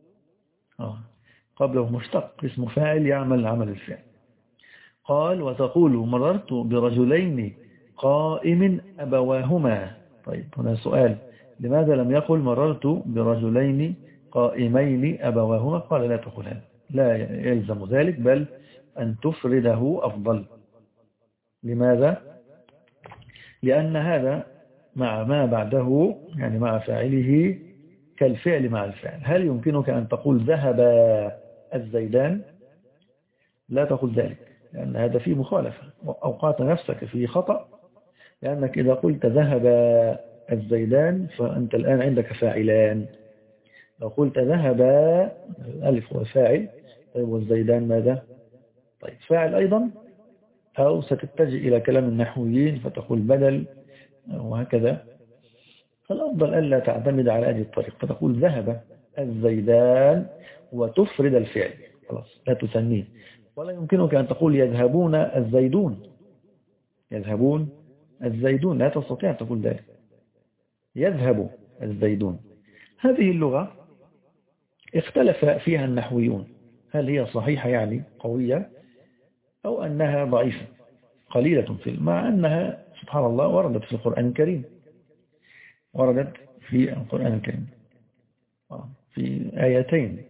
مشتق اسم فاعل يعمل عمل الفعل. قال وتقول مررت برجلين قائم أبواهما. طيب هنا سؤال، لماذا لم يقل مررت برجلين قائمين أبواهما؟ قال لا تقول هذا، لا يلزم ذلك، بل أن تفرده أفضل. لماذا؟ لأن هذا مع ما بعده، يعني مع فاعله كالفعل مع الفعل. هل يمكنك أن تقول ذهب الزيدان؟ لا تقول ذلك، لأن هذا فيه مخالفة، وأوقعت نفسك في خطأ، لأنك إذا قلت ذهب الزيدان فأنت الآن عندك فاعلان. لو قلت ذهب، الألف هو فاعل، طيب والزيدان ماذا؟ طيب فاعل أيضا، أو ستتجه إلى كلام النحويين فتقول بدل، وهكذا. فالأفضل ألا تعتمد على هذه الطريقة، فتقول ذهب الزيدان وتفرد الفعل، خلاص لا تثنيه. ولا يمكنك أن تقول يذهبون الزيدون، يذهبون الزيدون، لا تستطيع أن تقول ذلك، يذهب الزيدون. هذه اللغة اختلف فيها النحويون، هل هي صحيحة يعني قوية، أو أنها ضعيفة قليلة مع أنها سبحان الله وردت في القرآن الكريم، وردت في القرآن الكريم في آيتين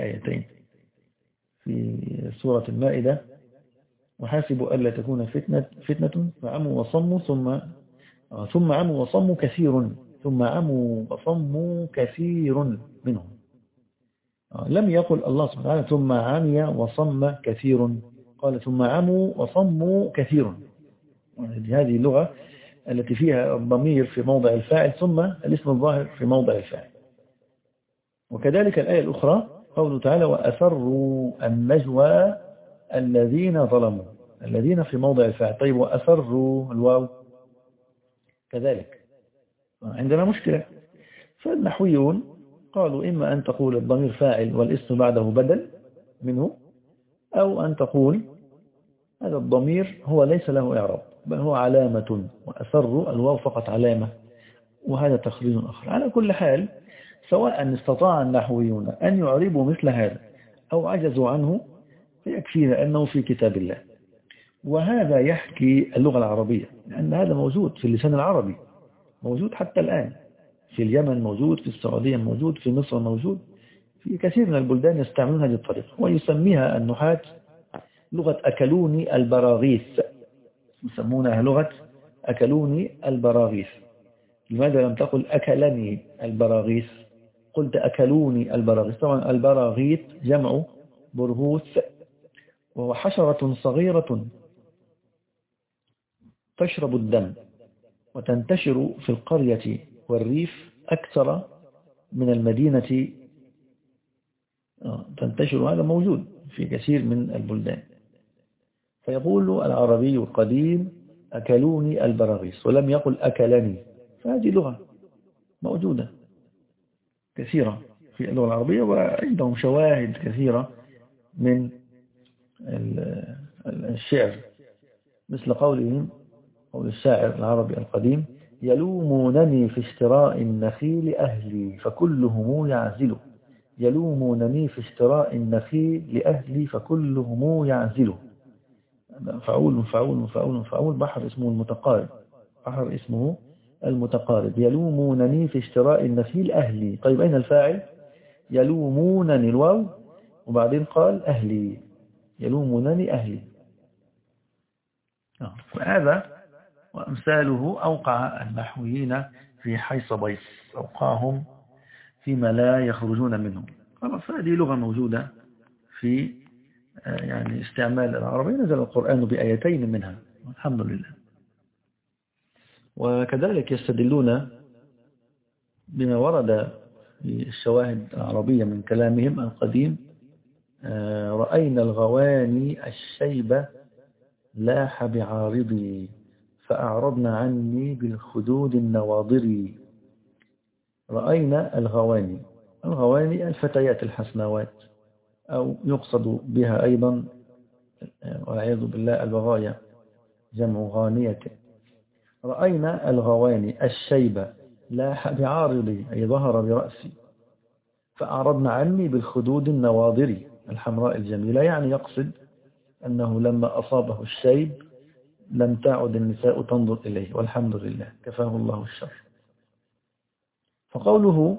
في سورة المائدة، وحاسبوا ألا تكون فتنة فعموا وصموا ثم عموا وصموا كثير منهم. لم يقل الله سبحانه وتعالى ثم عمي وصم كثير، قال ثم عموا وصموا كثير. هذه اللغة التي فيها الضمير في موضع الفاعل ثم الاسم الظاهر في موضع الفاعل. وكذلك الآية الأخرى قوله تعالى وأسروا النجوى الذين ظلموا، الذين في موضع الفاعل. طيب وأسروا الواو كذلك، عندنا مشكلة. فالنحويون قالوا إما أن تقول الضمير فاعل والاسم بعده بدل منه، أو أن تقول هذا الضمير هو ليس له إعراب بل هو علامة، وأسروا الواو فقط علامة، وهذا تخريج آخر. على كل حال سواء استطاع النحويون أن يعربوا مثل هذا أو عجزوا عنه، فيكفينا أنه في كتاب الله. وهذا يحكي اللغة العربية، لأن هذا موجود في اللسان العربي، موجود حتى الآن، في اليمن موجود، في السعودية موجود، في مصر موجود، في كثير من البلدان يستعملون هذه الطريقة، ويسميها النحاة لغة أكلوني البراغيث، يسمونها لغة أكلوني البراغيث. لماذا لم تقل أكلني البراغيث؟ قلت أكلوني البراغيث. طبعا البراغيث جمع برغوث، وهو حشرة صغيرة تشرب الدم وتنتشر في القرية والريف أكثر من المدينة، تنتشر، هذا موجود في كثير من البلدان. فيقول العربي القديم أكلوني البراغيث ولم يقل أكلني، فهذه لغة موجودة كثيرة في اللغة العربية، وعندهم شواهد كثيرة من الشعر، مثل قول الشاعر العربي القديم يلومونني في اشتراء النخيل أهلي فكلهم يعزل، يلومونني في اشتراء النخيل لأهلي فكلهم يعزل. فعول فعول فعول فعول، بحر اسمه المتقارب. يلومونني في اشتراء النخيل أهلي. طيب أين الفاعل؟ يلومونني الواو، وبعدين قال أهلي، يلومونني أهلي. وهذا وأمثاله أوقع النحويين في حيص بيص، أوقعهم فيما لا يخرجون منه. خلاص هذه لغة موجودة في يعني استعمال العربي، نزل القرآن بآيتين منها الحمد لله. وكذلك يستدلون بما ورد في الشواهد العربية من كلامهم القديم: رأينا الغواني الشيبة لاح بعارضي فأعرضنا عني بالخدود النواضر. رأينا الغواني، الغواني الفتيات الحسنوات، أو يقصد بها أيضا والعياذ بالله البغايا، جمع غانية. رأينا الغواني الشيبة لاح بعارضي أي ظهر برأسي، فأعرضنا عني بالخدود النواضر الحمراء الجميلة، يعني يقصد أنه لما أصابه الشيب لم تعد النساء تنظر إليه، والحمد لله كفاه الله الشر. فقوله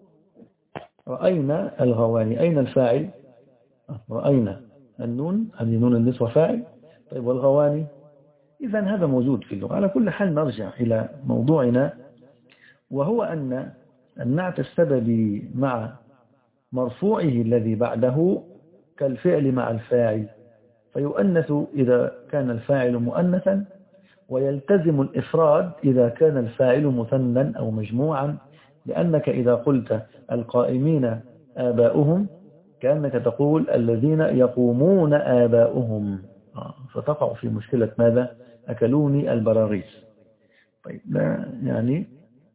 رأينا الغواني، أين الفاعل؟ رأينا النون، هذه نون النسوة فاعل. طيب والغواني؟ إذن هذا موجود في اللغة. على كل حال نرجع إلى موضوعنا، وهو أن النعت السببي مع مرفوعه الذي بعده كالفعل مع الفاعل، فيؤنث إذا كان الفاعل مؤنثا، ويلتزم الإفراد إذا كان الفاعل مثنى أو مجموعا، لأنك إذا قلت القائمين آباؤهم كأنك تقول الذين يقومون آباؤهم، فتقع في مشكلة ماذا؟ أكلوني البراغيث. طيب لا يعني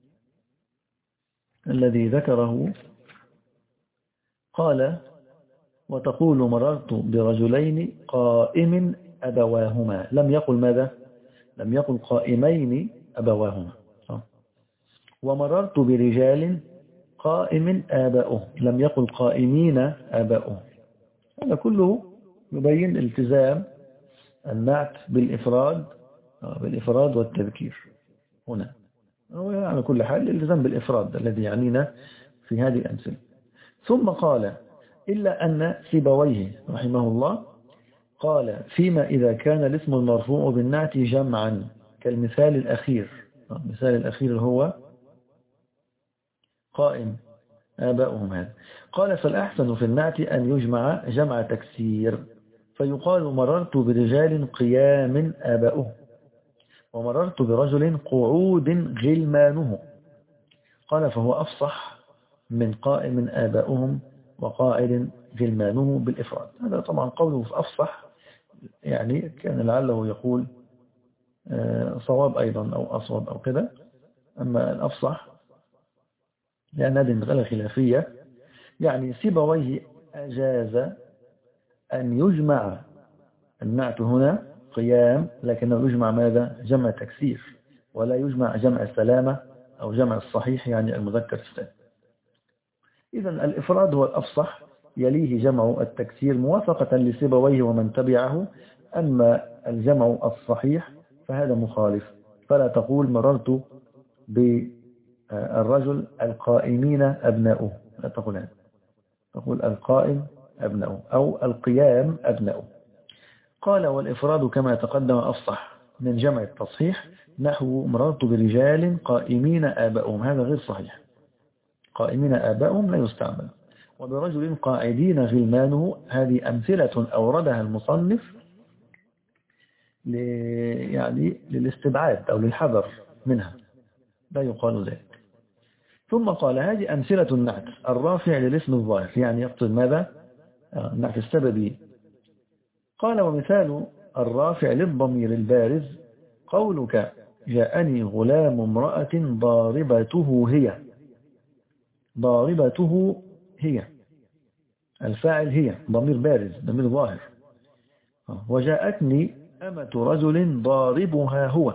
الذي ذكره قال: وتقول مررت برجلين قائم أبواهما. لم يقل ماذا؟ لم يقل قائمين أبواهما. ومررت برجال قائم آباؤهم، لم يقل قائمين آباؤهم. هذا كله يبين التزام النعت بالإفراد والتذكير هنا. على كل حال الالتزام بالإفراد الذي يعنينا في هذه الأمثلة. ثم قال: إلا أن سيبويه رحمه الله قال: فيما إذا كان الاسم المرفوع بالنعت جمعا كالمثال الأخير. المثال الأخير هو قائم آباؤهم هذا. قال: فالأحسن في النعت أن يجمع جمع تكسير، فيقال مررت برجال قيام آباؤهم، ومررت برجل قعود غلمانه. قال: فهو أفصح من قائم آباؤهم وقاعد غلمانه بالإفراد. هذا طبعا قوله أفصح، يعني كان لعله يقول صواب أيضا أو أصوب أو كذا. أما الأفصح لأن هذه المسألة خلافية، يعني سيبويه أجاز أن يجمع النعت هنا قيام، لكنه يجمع ماذا؟ جمع تكسير، ولا يجمع جمع السلامة أو جمع الصحيح يعني المذكر السالم. إذن الإفراد هو الأفصح، يليه جمع التكسير موافقة لسيبويه ومن تبعه. أما الجمع الصحيح فهذا مخالف، فلا تقول مررت بالرجل القائمين أبناؤه، لا تقول هذا، تقول القائم أبناؤه أو القيام أبناؤه. قال: والإفراد كما تقدم أفصح من جمع التصحيح، نحو مررت برجال قائمين آباؤهم، هذا غير صحيح، قائمين آباؤهم لا يستعمل. وبرجل قاعدين غلمانه، هذه أمثلة أوردها المصنف يعني للاستبعاد أو للحذر منها، لا يقال ذلك. ثم قال: هذه أمثلة النعت الرافع للاسم الظاهر، يعني يقصد ماذا؟ النعت السببي. قال: ومثال الرافع للضمير البارز قولك جاءني غلام امرأة ضاربته هي. ضاربته هي، الفاعل هي، ضمير بارز، ضمير ظاهر. وجاءتني أمة رجل ضاربها هو،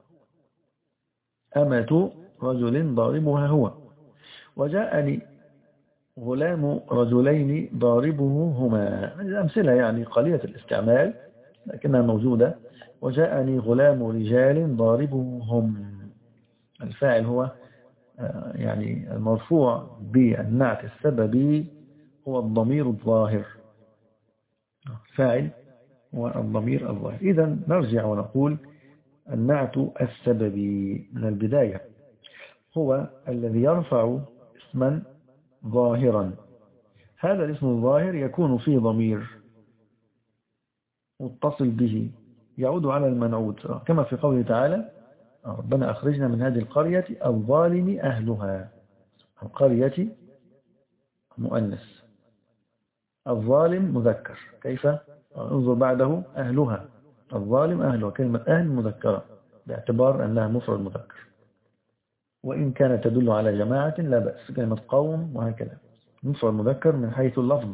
أمة رجل ضاربها هو. وجاءني غلام رجلين ضاربه هما. هذه أمثلة يعني قليلة الاستعمال لكنها موجودة. وجاءني غلام رجال ضاربه هم، الفاعل هو يعني المرفوع بالنعت السببي هو الضمير الظاهر، فاعل هو الضمير الظاهر. إذن نرجع ونقول النعت السببي من البداية هو الذي يرفع اسما ظاهرا. هذا الاسم الظاهر يكون فيه ضمير متصل به يعود على المنعوت، كما في قوله تعالى ربنا أخرجنا من هذه القرية الظالم أهلها. القرية مؤنث، الظالم مذكر. كيف؟ انظر بعده أهلها، الظالم أهلها، كلمة أهل مذكرة باعتبار أنها مفرد مذكر، وإن كانت تدل على جماعة لا بأس، كلمة قوم وهكذا، مفرد مذكر من حيث اللفظ.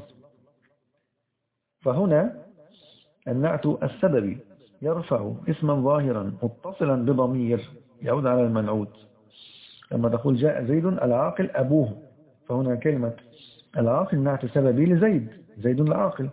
فهنا النعت السببي يرفع اسما ظاهرا متصلا بضمير يعود على المنعوت. لما تقول جاء زيد العاقل أبوه، فهنا كلمة العاقل نعت سببي لزيد، زيد العاقل،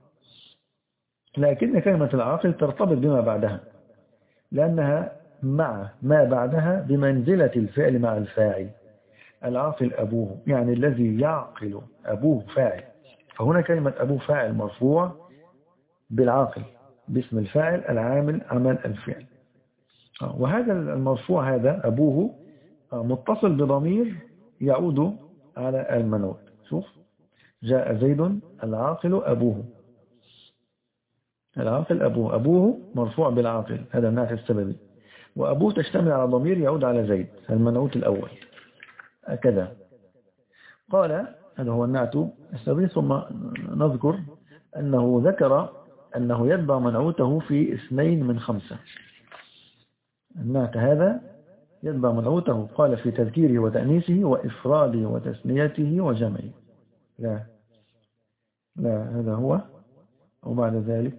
لكن كلمة العاقل ترتبط بما بعدها لأنها مع ما بعدها بمنزلة الفعل مع الفاعل. العاقل أبوه يعني الذي يعقل، أبوه فاعل، فهنا كلمة أبوه فاعل مرفوع بالعاقل باسم الفاعل العامل عمل الفعل. وهذا المرفوع هذا أبوه متصل بضمير يعود على المنعوت. شوف، جاء زيد العاقل أبوه، العاقل أبوه، أبوه مرفوع بالعاقل، هذا النعت السببي، وأبوه تشتمل على ضمير يعود على زيد المنعوت الأول. هكذا قال، هذا هو النعت السببي. ثم نذكر أنه ذكر أنه يتبع منعوته في 2 من 5. النعت هذا يتبع منعوته، قال في تذكيره وتأنيسه وإفراده وتثنيته وجمعه. لا هذا هو، وبعد ذلك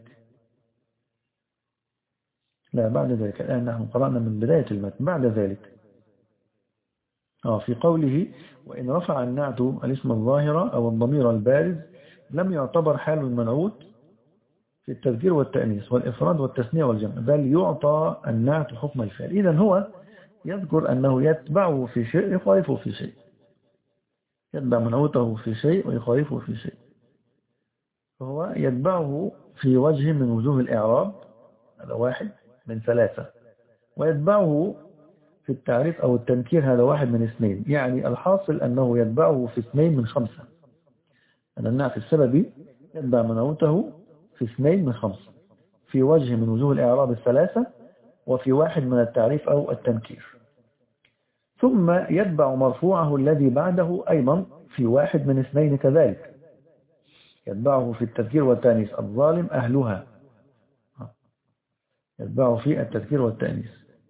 لا بعد ذلك. الآن نحن قرأنا من بداية المتن. بعد ذلك في قوله وإن رفع النعت الاسم الظاهر أو الضمير البارز لم يعتبر حال المنعوت في التذكير والتأنيث والإفراد والتثنية والجمع، بل يعطى النعت حكم الفعل. إذن هو يذكر أنه يتبعه في شيء يخالفه في شيء، يتبع منعوته في شيء ويخالفه في شيء. فهو يتبعه في وجه من وجوه الإعراب، هذا 1 من 3، ويتبعه في التعريف أو التنكير، هذا 1 من 2. يعني الحاصل أنه يتبعه في 2 من 5. أن النعت السببي يتبع منعوته في 2 من 5، في وجه من وجوه الإعراب 3، وفي 1 من التعريف أو التنكير. ثم يتبع مرفوعه الذي بعده أيضا في 1 من 2 كذلك، يتبعه في التذكير والتأنيث الظالم أهلها، يتبعه في التذكير والتأنيث،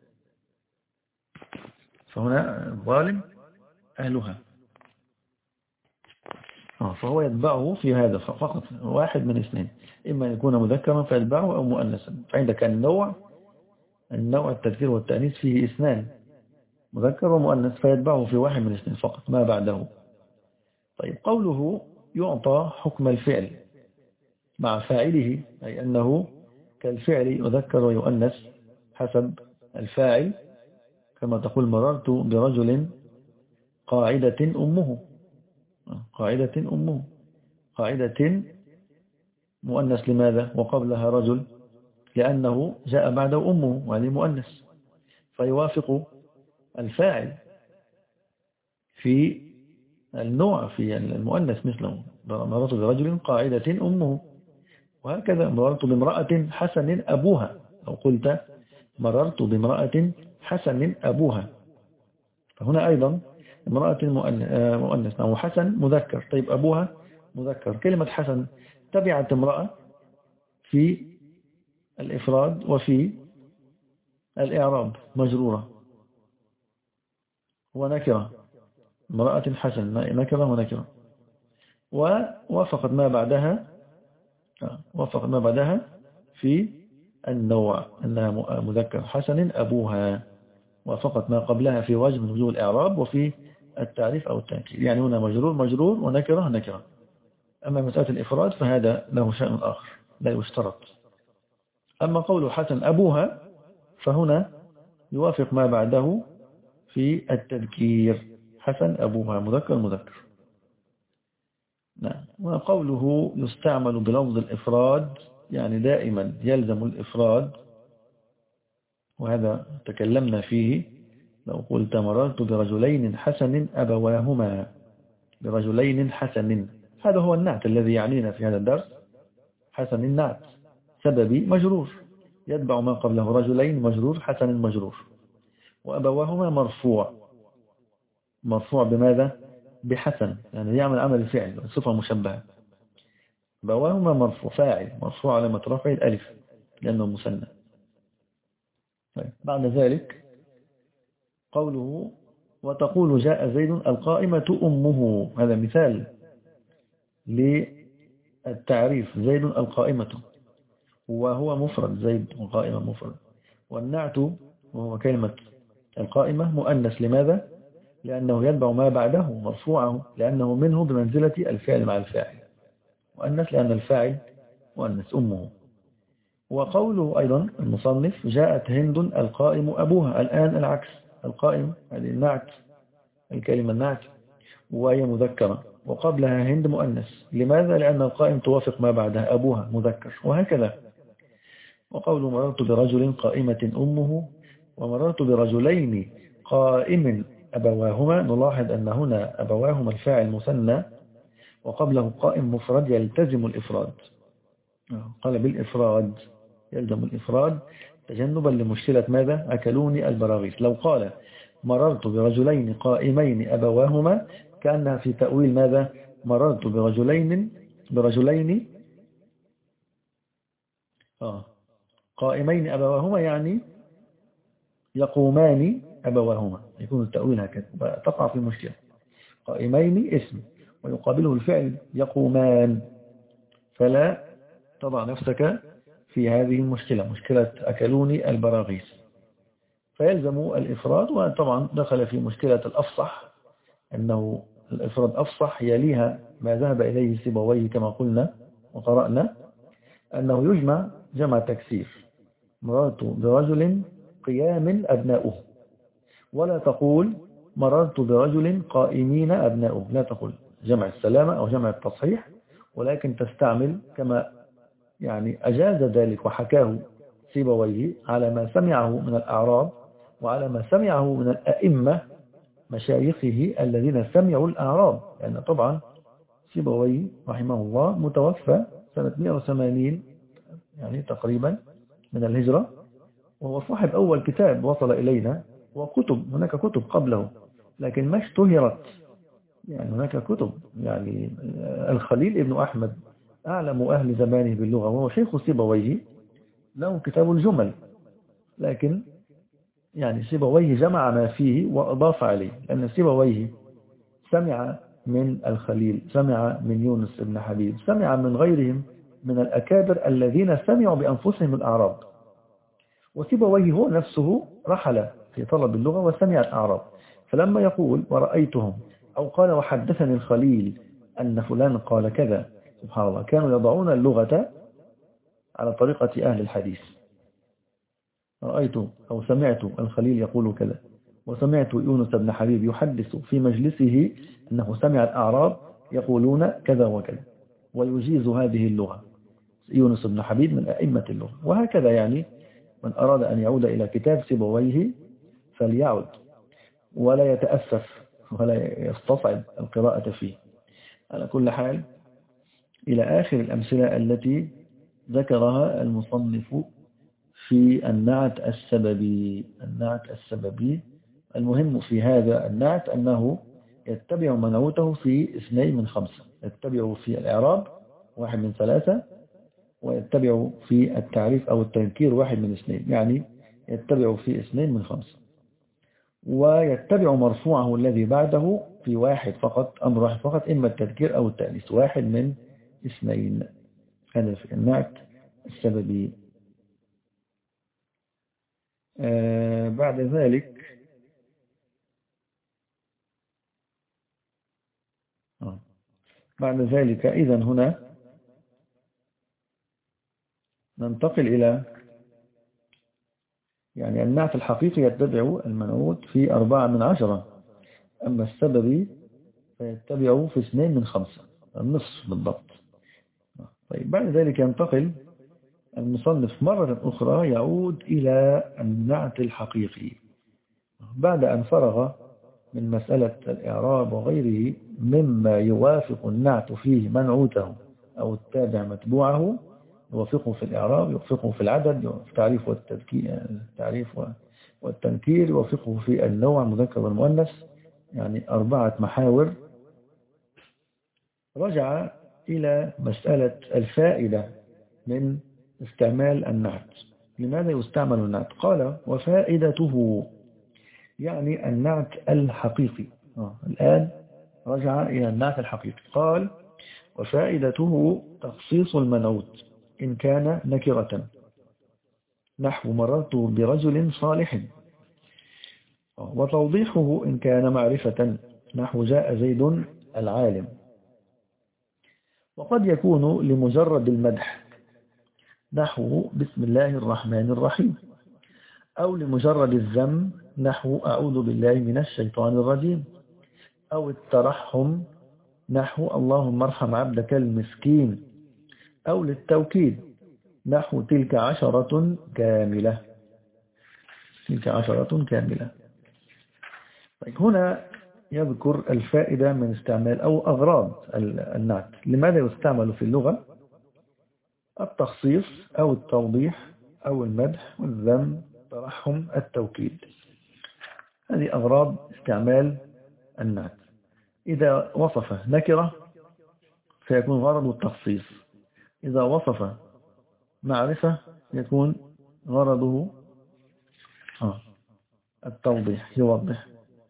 فهنا الظالم أهلها. فهو يتبعه في هذا فقط 1 من 2، إما يكون مذكرا فيتبعه أو مؤنثا. فعندك النوع التذكير والتأنيث فيه 2، مذكر ومؤنث، فيتبعه في 1 من 2 فقط ما بعده. طيب، قوله يعطى حكم الفعل مع فاعله، أي أنه كالفعل يذكر ويؤنث حسب الفاعل، كما تقول مررت برجل قاعدة أمه، قاعدة أمه، قاعدة مؤنث لماذا؟ وقبلها رجل، لأنه جاء بعده أمه وهذه مؤنث، فيوافق الفاعل في النوع في المؤنث، مثله مررت برجل قاعدة أمه، وهكذا مررت بامرأة حسن أبوها، لو قلت مررت بامرأة حسن أبوها، فهنا أيضا امرأة مؤنث أو حسن مذكر، طيب أبوها مذكر. كلمة حسن تبعت امرأة في الإفراد وفي الإعراب مجرورة ونكرة، امرأة حسن نكرة ونكرة، ووافقت ما بعدها في النوع أنها مذكر حسن أبوها، وفقط ما قبلها في وجه من وجوه الإعراب وفي التعريف أو التنكير. يعني هنا مجرور ونكرة نكرة. أما مسألة الإفراد فهذا له شأن آخر لا يشترط. أما قول حسن أبوها فهنا يوافق ما بعده في التذكير، حسن أبوها مذكر. نعم. وقوله يستعمل بلفظ الإفراد يعني دائما يلزم الإفراد، وهذا تكلمنا فيه. لو قلت مررت برجلين حسن أبواهما، برجلين حسن، هذا هو النعت الذي يعنينا في هذا الدرس. حسن النعت سببي مجرور، يتبع ما قبله رجلين مجرور، حسن مجرور. وأبواهما مرفوع بماذا؟ بحسن، يعني يعمل عمل الفعل صفة مشبهة. أبواهما مرفوع فاعل مرفوع على رفعه الألف لأنه مثنى. طيب بعد ذلك قوله وتقول جاء زيد القائمة أمه، هذا مثال للتعريف. زيد القائمة وهو مفرد، زيد القائمة مفرد، والنعت وهو كلمة القائمة مؤنث. لماذا؟ لأنه يتبع ما بعده مرفوعه، لأنه منه بمنزلة الفعل مع الفاعل. مؤنث لأن الفاعل مؤنث أمه. وقوله أيضا المصنف جاءت هند القائم أبوها، الآن العكس، القائم هذه النعت، الكلمة النعت وهي مذكرة وقبلها هند مؤنث. لماذا؟ لأن القائم توافق ما بعدها أبوها مذكر، وهكذا. وقوله مررت برجل قائمة أمه ومررت برجلين قائم أبواهما، نلاحظ أن هنا أبواهما الفاعل مثنى وقبله قائم مفرد يلتزم الإفراد، قال بالإفراد يلزم الإفراد تجنبا لمشكلة ماذا؟ أكلوني البراغيث. لو قال مررت برجلين قائمين أبواهما كأنها في تأويل ماذا؟ مررت برجلين قائمين أبواهما، يعني يقومان أبواهما، يكون التأويل هكذا، تقع في مشكلة. قائمين اسم ويقابله الفعل يقومان، فلا تضع نفسك في هذه المشكلة، مشكلة أكلوني البراغيث، فيلزم الإفراد. وطبعا دخل في مشكلة الأفصح، أنه الإفراد أفصح يليها ما ذهب إليه سيبويه كما قلنا وقرأنا، أنه يجمع جمع تكسير. مررت برجل قيام أبناؤه، ولا تقول مررت برجل قائمين أبناؤه، لا تقول جمع السلامة أو جمع التصحيح، ولكن تستعمل كما يعني أجاز ذلك وحكاه سيبويه على ما سمعه من الأعراب وعلى ما سمعه من الأئمة مشايخه الذين سمعوا الأعراب، لأن طبعا سيبويه رحمه الله متوفى سنة 180 يعني تقريبا من الهجرة، وهو صاحب أول كتاب وصل إلينا، وكتب هناك كتب قبله لكن ما اشتهرت. يعني هناك كتب، يعني الخليل ابن أحمد أعلم أهل زمانه باللغة وهو شيخ سيبويه له كتاب الجمل، لكن يعني سيبويه جمع ما فيه وأضاف عليه، لأن سيبويه سمع من الخليل، سمع من يونس بن حبيب، سمع من غيرهم من الأكابر الذين سمعوا بأنفسهم الأعراب. وسيبويه هو نفسه رحل في طلب اللغة وسمع الأعراب، فلما يقول ورأيتهم أو قال وحدثني الخليل أن فلان قال كذا، سبحان الله، كانوا يضعون اللغة على طريقة أهل الحديث. رأيت أو سمعت الخليل يقول كذا، وسمعت يونس بن حبيب يحدث في مجلسه أنه سمع الأعراب يقولون كذا وكذا، ويجيز هذه اللغة. يونس بن حبيب من أئمة اللغة. وهكذا يعني من أراد أن يعود إلى كتاب سيبويه فليعد ولا يتأسف ولا يستصعب القراءة فيه. على كل حال إلى آخر الأمثلة التي ذكرها المصنف في النعت السببي. النعت السببي المهم في هذا النعت أنه يتبع منعوته في 2 من 5، يتبع في الإعراب 1 من 3، ويتبع في التعريف أو التنكير 1 من 2، يعني يتبع في 2 من 5، ويتبع مرفوعه الذي بعده في 1 فقط، أمر 1 فقط، إما التذكير أو التأنيث 1 من 2. هذا في النعت السببي. بعد ذلك إذن هنا ننتقل إلى يعني النعت الحقيقي يتبع المنعوت في 4 من 10، أما السببي فيتبع في 2 من 5، النصف بالضبط. طيب بعد ذلك ينتقل المصنف مرة أخرى يعود إلى النعت الحقيقي بعد أن فرغ من مسألة الإعراب وغيره مما يوافق النعت فيه منعوته أو التابع متبوعه، يوافقه في الإعراب، يوافقه في العدد، في التعريف والتذكير، التعريف والتنكير يوافقه في النوع المذكر والمؤنث، يعني 4 محاور. رجع إلى مسألة الفائدة من استعمال النعت. لماذا يستعمل النعت؟ قال وفائدته، يعني النعت الحقيقي. الآن رجع إلى النعت الحقيقي. قال وفائدته تخصيص المنعوت إن كان نكرة، نحو مررت برجل صالح، وتوضيحه إن كان معرفة، نحو جاء زيد العالم. وقد يكون لمجرد المدح، نحو بسم الله الرحمن الرحيم، أو لمجرد الذم، نحو أعوذ بالله من الشيطان الرجيم، أو الترحم، نحو اللهم ارحم عبدك المسكين، أو للتوكيد، نحو تلك 10 كاملة. تلك 10 كاملة. طيب هنا يذكر الفائدة من استعمال أو أغراض النعت. لماذا يستعمل في اللغة؟ التخصيص أو التوضيح أو المدح والذم، الترحم، التوكيد. هذه أغراض استعمال النعت. إذا وصف نكرة فيكون غرض التخصيص، إذا وصف معرفة يكون غرضه التوضيح، يوضح.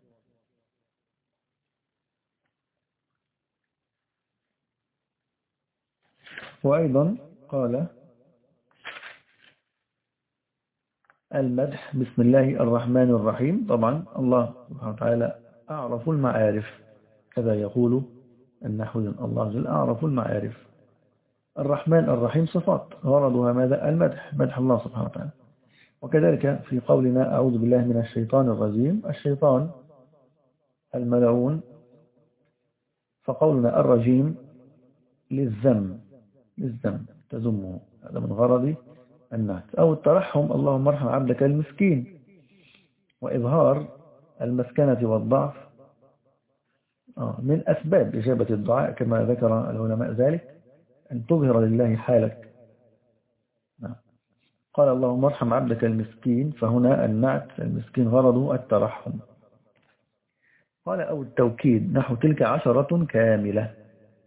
وأيضا قال المدح بسم الله الرحمن الرحيم، طبعا الله سبحانه وتعالى أعرف المعارف، كذا يقول النحويون، الله جل أعرف المعارف. الرحمن الرحيم صفات، غرضها ماذا؟ المدح، مدح الله سبحانه وتعالى. وكذلك في قولنا أعوذ بالله من الشيطان الرجيم، الشيطان الملعون، فقولنا الرجيم للذم، تذمه، هذا من غرض النعت. أو الترحم، اللهم ارحم عبدك المسكين، وإظهار المسكنة والضعف من أسباب إجابة الدعاء كما ذكر العلماء ذلك، أن تظهر لله حالك. قال اللهم ارحم عبدك المسكين، فهنا النعت المسكين غرضه الترحم. قال أو التوكيد، نحو تلك 10 كاملة.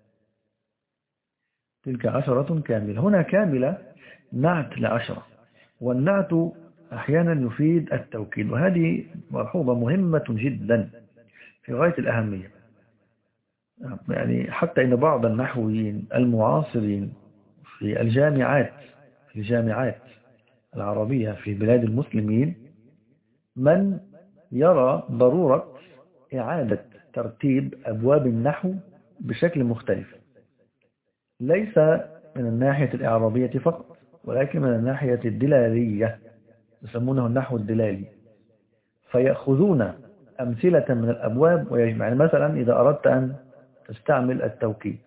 تلك 10 كاملة، هنا كاملة نعت ل10، والنعت أحيانا يفيد التوكيد، وهذه ملحوظة مهمة جدا في غاية الأهمية. يعني حتى إن بعض النحويين المعاصرين في الجامعات العربية في بلاد المسلمين من يرى ضرورة إعادة ترتيب أبواب النحو بشكل مختلف، ليس من الناحية الإعرابية فقط، ولكن من الناحية الدلالية، يسمونه النحو الدلالي. فيأخذون أمثلة من الأبواب ويجمع. يعني مثلا إذا أردت أن تستعمل التوكيد،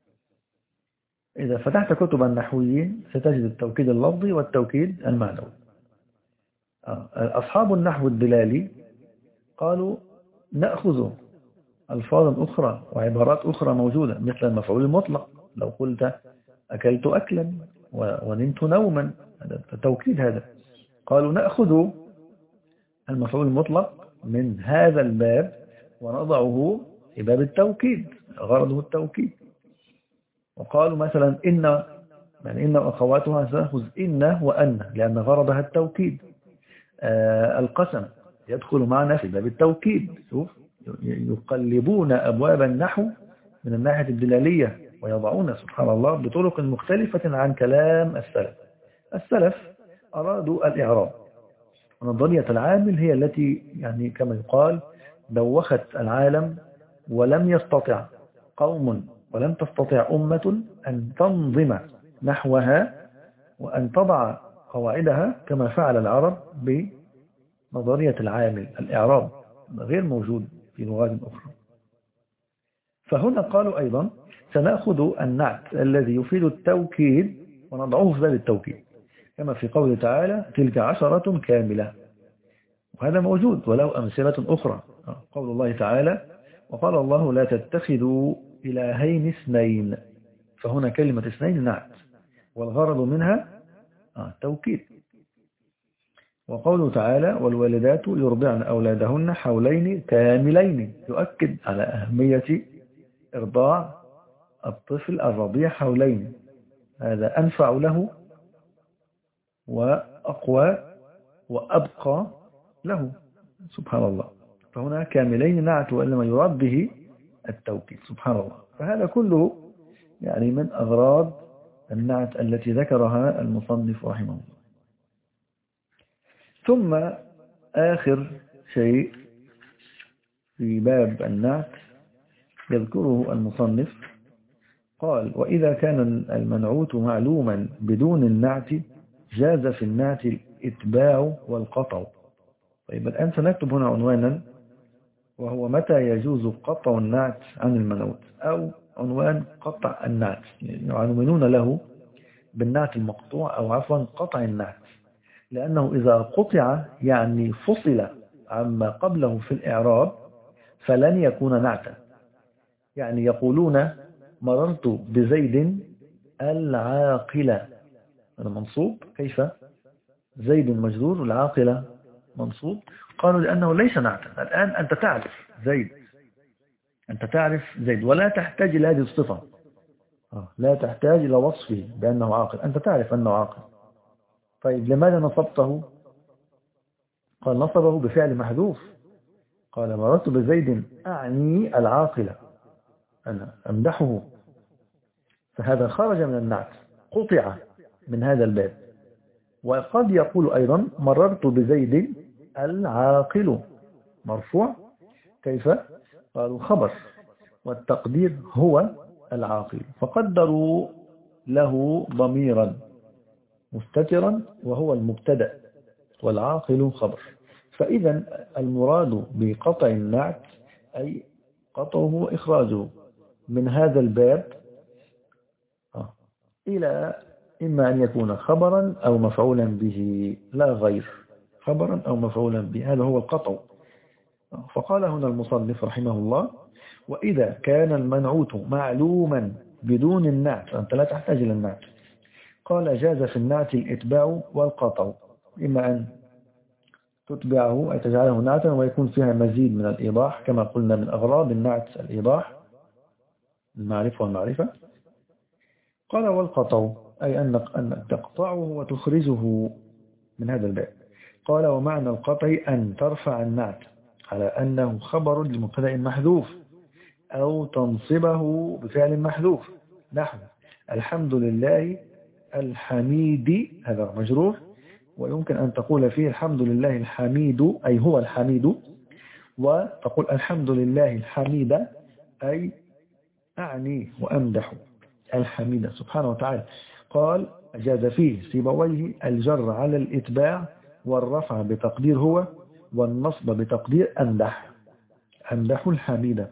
إذا فتحت كتب النحويين ستجد التوكيد اللفظي والتوكيد المعنوي. أصحاب النحو الدلالي قالوا نأخذ ألفاظ أخرى وعبارات أخرى موجودة، مثل المفعول المطلق، لو قلت أكلت أكلا ونمت نوما، هذا توكيد. هذا قالوا نأخذ المفعول المطلق من هذا الباب ونضعه في باب التوكيد، غرضه التوكيد. وقالوا مثلا إن وأخواتها سنأخذ إن وأن لأن غرضها التوكيد. القسم يدخل معنا في باب التوكيد. شوف، يقلبون أبواب النحو من الناحية الدلالية ويضعون سبحان الله بطرق مختلفة عن كلام السلف أرادوا الإعراب. ونظرية العامل هي التي يعني كما يقال دوخت العالم، ولم يستطع قوم ولم تستطع أمة أن تنظم نحوها وأن تضع قواعدها كما فعل العرب بنظرية العامل. الإعراب غير موجود في لغات أخرى. فهنا قالوا أيضا سنأخذ النعت الذي يفيد التوكيد ونضعه في باب التوكيد، كما في قوله تعالى تلك 10 كاملة، وهذا موجود ولو أمثلة أخرى. قول الله تعالى وقال الله لا تتخذوا إلهين اثنين، فهنا كلمة اثنين نعت والغرض منها توكيد. وقوله تعالى والوالدات يرضعن أولادهن حولين كاملين يؤكد على أهمية إرضاع الطفل الرضيع حولين، هذا أنفع له وأقوى وأبقى له سبحان الله. فهنا كاملين نعت وإنما يراد به التوكيد سبحان الله. فهذا كله يعني من أغراض النعت التي ذكرها المصنف رحمه الله. ثم آخر شيء في باب النعت يذكره المصنف قال وإذا كان المنعوت معلوما بدون النعت جاز في النعت الإتباع والقطع. طيب الآن سنكتب هنا عنوانا وهو متى يجوز قطع النعت عن المنعوت، أو عنوان قطع النعت، يعنونون له بالنعت المقطوع أو عفوا قطع النعت، لأنه إذا قطع يعني فصل عما قبله في الإعراب فلن يكون نعتا. يعني يقولون مررت بزيد العاقلة، هذا منصوب، كيف زيد مجرور والعاقلة منصوب؟ قالوا لأنه ليس نعتا. الآن أنت تعرف زيد، أنت تعرف زيد ولا تحتاج إلى هذه الصفة، لا تحتاج إلى وصفه بأنه عاقل، أنت تعرف أنه عاقل. طيب لماذا نصبته؟ قال نصبه بفعل محذوف، قال مررت بزيد أعني العاقلة، أنا أمدحه، فهذا خرج من النعت، قطع من هذا الباب. وقد يقول أيضا مررت بزيد العاقل، مرفوع، كيف؟ قالوا خبر والتقدير هو العاقل، فقدروا له ضميرا مستترا وهو المبتدأ والعاقل خبر. فإذا المراد بقطع النعت أي قطعه وإخراجه من هذا الباب إلى إما أن يكون خبرا أو مفعولا به لا غير، خبرا أو مفعولا به، هذا هو القطع. فقال هنا المصنف رحمه الله وإذا كان المنعوت معلوما بدون النعت، أنت لا تحتاج إلى النعت، قال جاز في النعت الإتباع والقطع، إما أن تتبعه أي تجعله نعتا ويكون فيها مزيد من الإيضاح، كما قلنا من أغراض النعت الإيضاح، المعرفة والمعرفة. قال والقطع أي أن تقطعه وتخرجه من هذا الباب. قال ومعنى القطع أن ترفع النعت على أنه خبر لمبتدأ محذوف أو تنصبه بفعل محذوف، نحو الحمد لله الحميد، هذا مجرور، ويمكن أن تقول فيه الحمد لله الحميد أي هو الحميد، وتقول الحمد لله الحميد أي أعني وأمدح الحميد سبحانه وتعالى. قال جاز فيه سيبويه الجر على الإتباع والرفع بتقدير هو والنصب بتقدير أمدح الحميدة.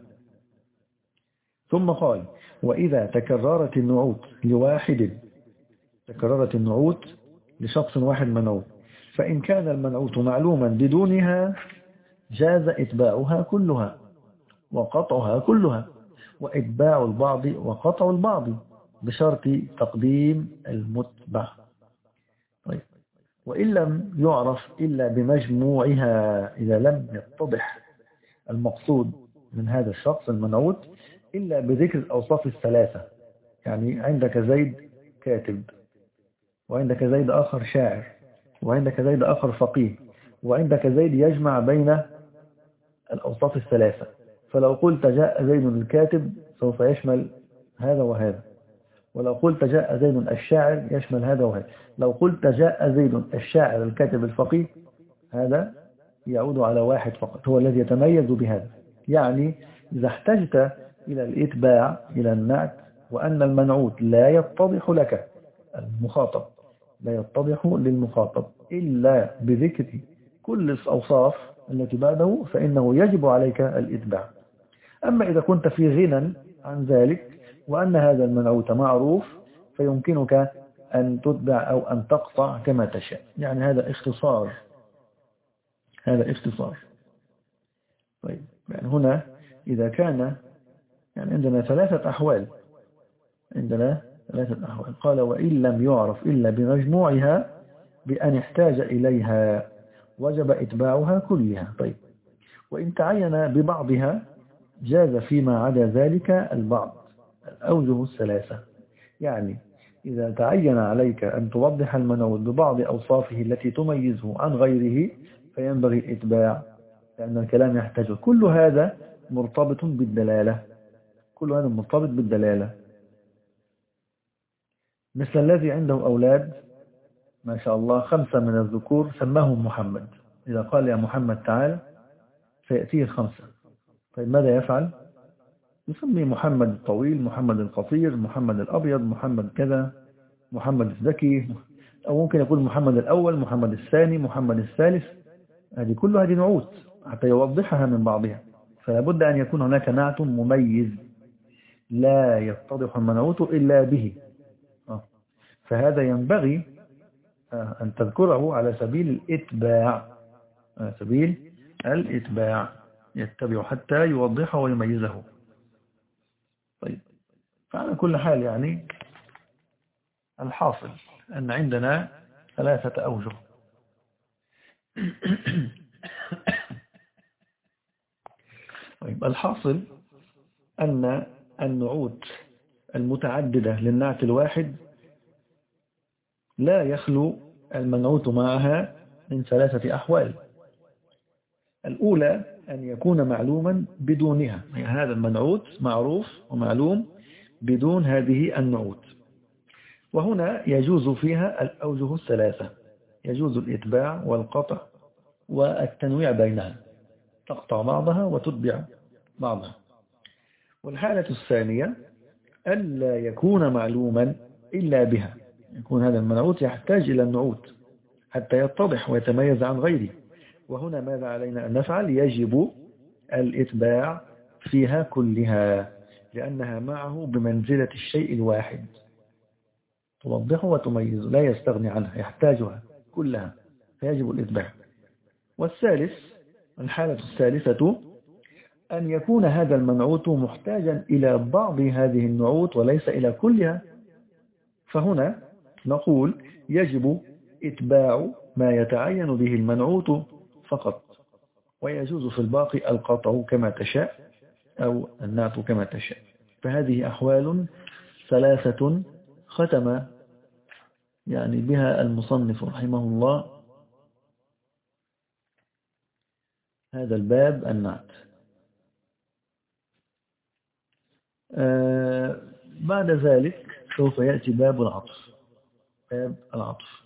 ثم قال وإذا تكررت النعوت لواحد، تكررت النعوت لشخص واحد منعوت، فإن كان المنعوت معلوما بدونها جاز إتباعها كلها وقطعها كلها، وإتباع البعض وقطع البعض بشرط تقديم المتبع. طيب وإن لم يعرف إلا بمجموعها، إذا لم يتضح المقصود من هذا الشخص المنعوت إلا بذكر الأوصاف الثلاثة، يعني عندك زيد كاتب، وعندك زيد آخر شاعر، وعندك زيد آخر فقيه، وعندك زيد يجمع بين الأوصاف الثلاثة، فلو قلت جاء زيد الكاتب سوف يشمل هذا وهذا، ولو قلت جاء زيد الشاعر يشمل هذا وهذا، لو قلت جاء زيد الشاعر الكاتب الفقيه هذا يعود على واحد فقط هو الذي يتميز بهذا. يعني إذا احتجت إلى الإتباع إلى النعت وأن المنعوت لا يتضح لك، المخاطب لا يتضح للمخاطب إلا بذكر كل الأوصاف التي بعده، فإنه يجب عليك الإتباع. أما إذا كنت في غنى عن ذلك وأن هذا المنعوت معروف فيمكنك أن تتبع أو أن تقطع كما تشاء، يعني هذا اختصار، هذا اختصار. طيب يعني هنا إذا كان يعني عندنا ثلاثة أحوال، عندنا ثلاثة أحوال. قال وإن لم يعرف إلا بمجموعها بأن احتاج إليها وجب إتباعها كلها. طيب، وإن تعين ببعضها جاز فيما عدا ذلك البعض، الأوجه الثلاثة. يعني إذا تعين عليك أن توضح المنعوت ببعض أوصافه التي تميزه عن غيره فينبغي الإتباع، لأن الكلام يحتاج. كل هذا مرتبط بالدلالة، كل هذا مرتبط بالدلالة. مثل الذي عنده أولاد ما شاء الله 5 من الذكور سماهم محمد، إذا قال يا محمد تعال فيأتيه 5. طيب ماذا يفعل؟ يسمي محمد الطويل، محمد القصير، محمد الأبيض، محمد كذا، محمد الذكي، أو ممكن يقول محمد الأول، محمد الثاني، محمد الثالث. هذه نعوت حتى يوضحها من بعضها. فلا بد أن يكون هناك نعت مميز لا يتضح المنعوت إلا به. فهذا ينبغي أن تذكره على سبيل الإتباع، على سبيل الإتباع، يتبع حتى يوضحه ويميزه. طيب، فعلى كل حال يعني الحاصل أن عندنا 3 أوجه. طيب، الحاصل أن النعوت المتعددة للنعت الواحد لا يخلو المنعوت معها من 3 أحوال. الأولى أن يكون معلوما بدونها، يعني هذا المنعوت معروف ومعلوم بدون هذه النعوت. وهنا يجوز فيها الأوجه الثلاثة، يجوز الإتباع والقطع والتنويع بينها، تقطع بعضها وتتبع بعضها. والحالة الثانية ألا يكون معلوما إلا بها، يكون هذا المنعوت يحتاج إلى النعوت حتى يتضح ويتميز عن غيره. وهنا ماذا علينا أن نفعل؟ يجب الإتباع فيها كلها، لأنها معه بمنزلة الشيء الواحد، توضحه وتميزه، لا يستغني عنها، يحتاجها كلها، فيجب الإتباع. والثالث، الحالة الثالثة، أن يكون هذا المنعوت محتاجا إلى بعض هذه النعوت وليس إلى كلها. فهنا نقول يجب إتباع ما يتعين به المنعوت فقط، ويجوز في الباقي القطع كما تشاء أو النعت كما تشاء. فهذه أحوال 3 ختم يعني بها المصنف رحمه الله هذا الباب النعت. بعد ذلك سوف يأتي باب العطف. باب العطف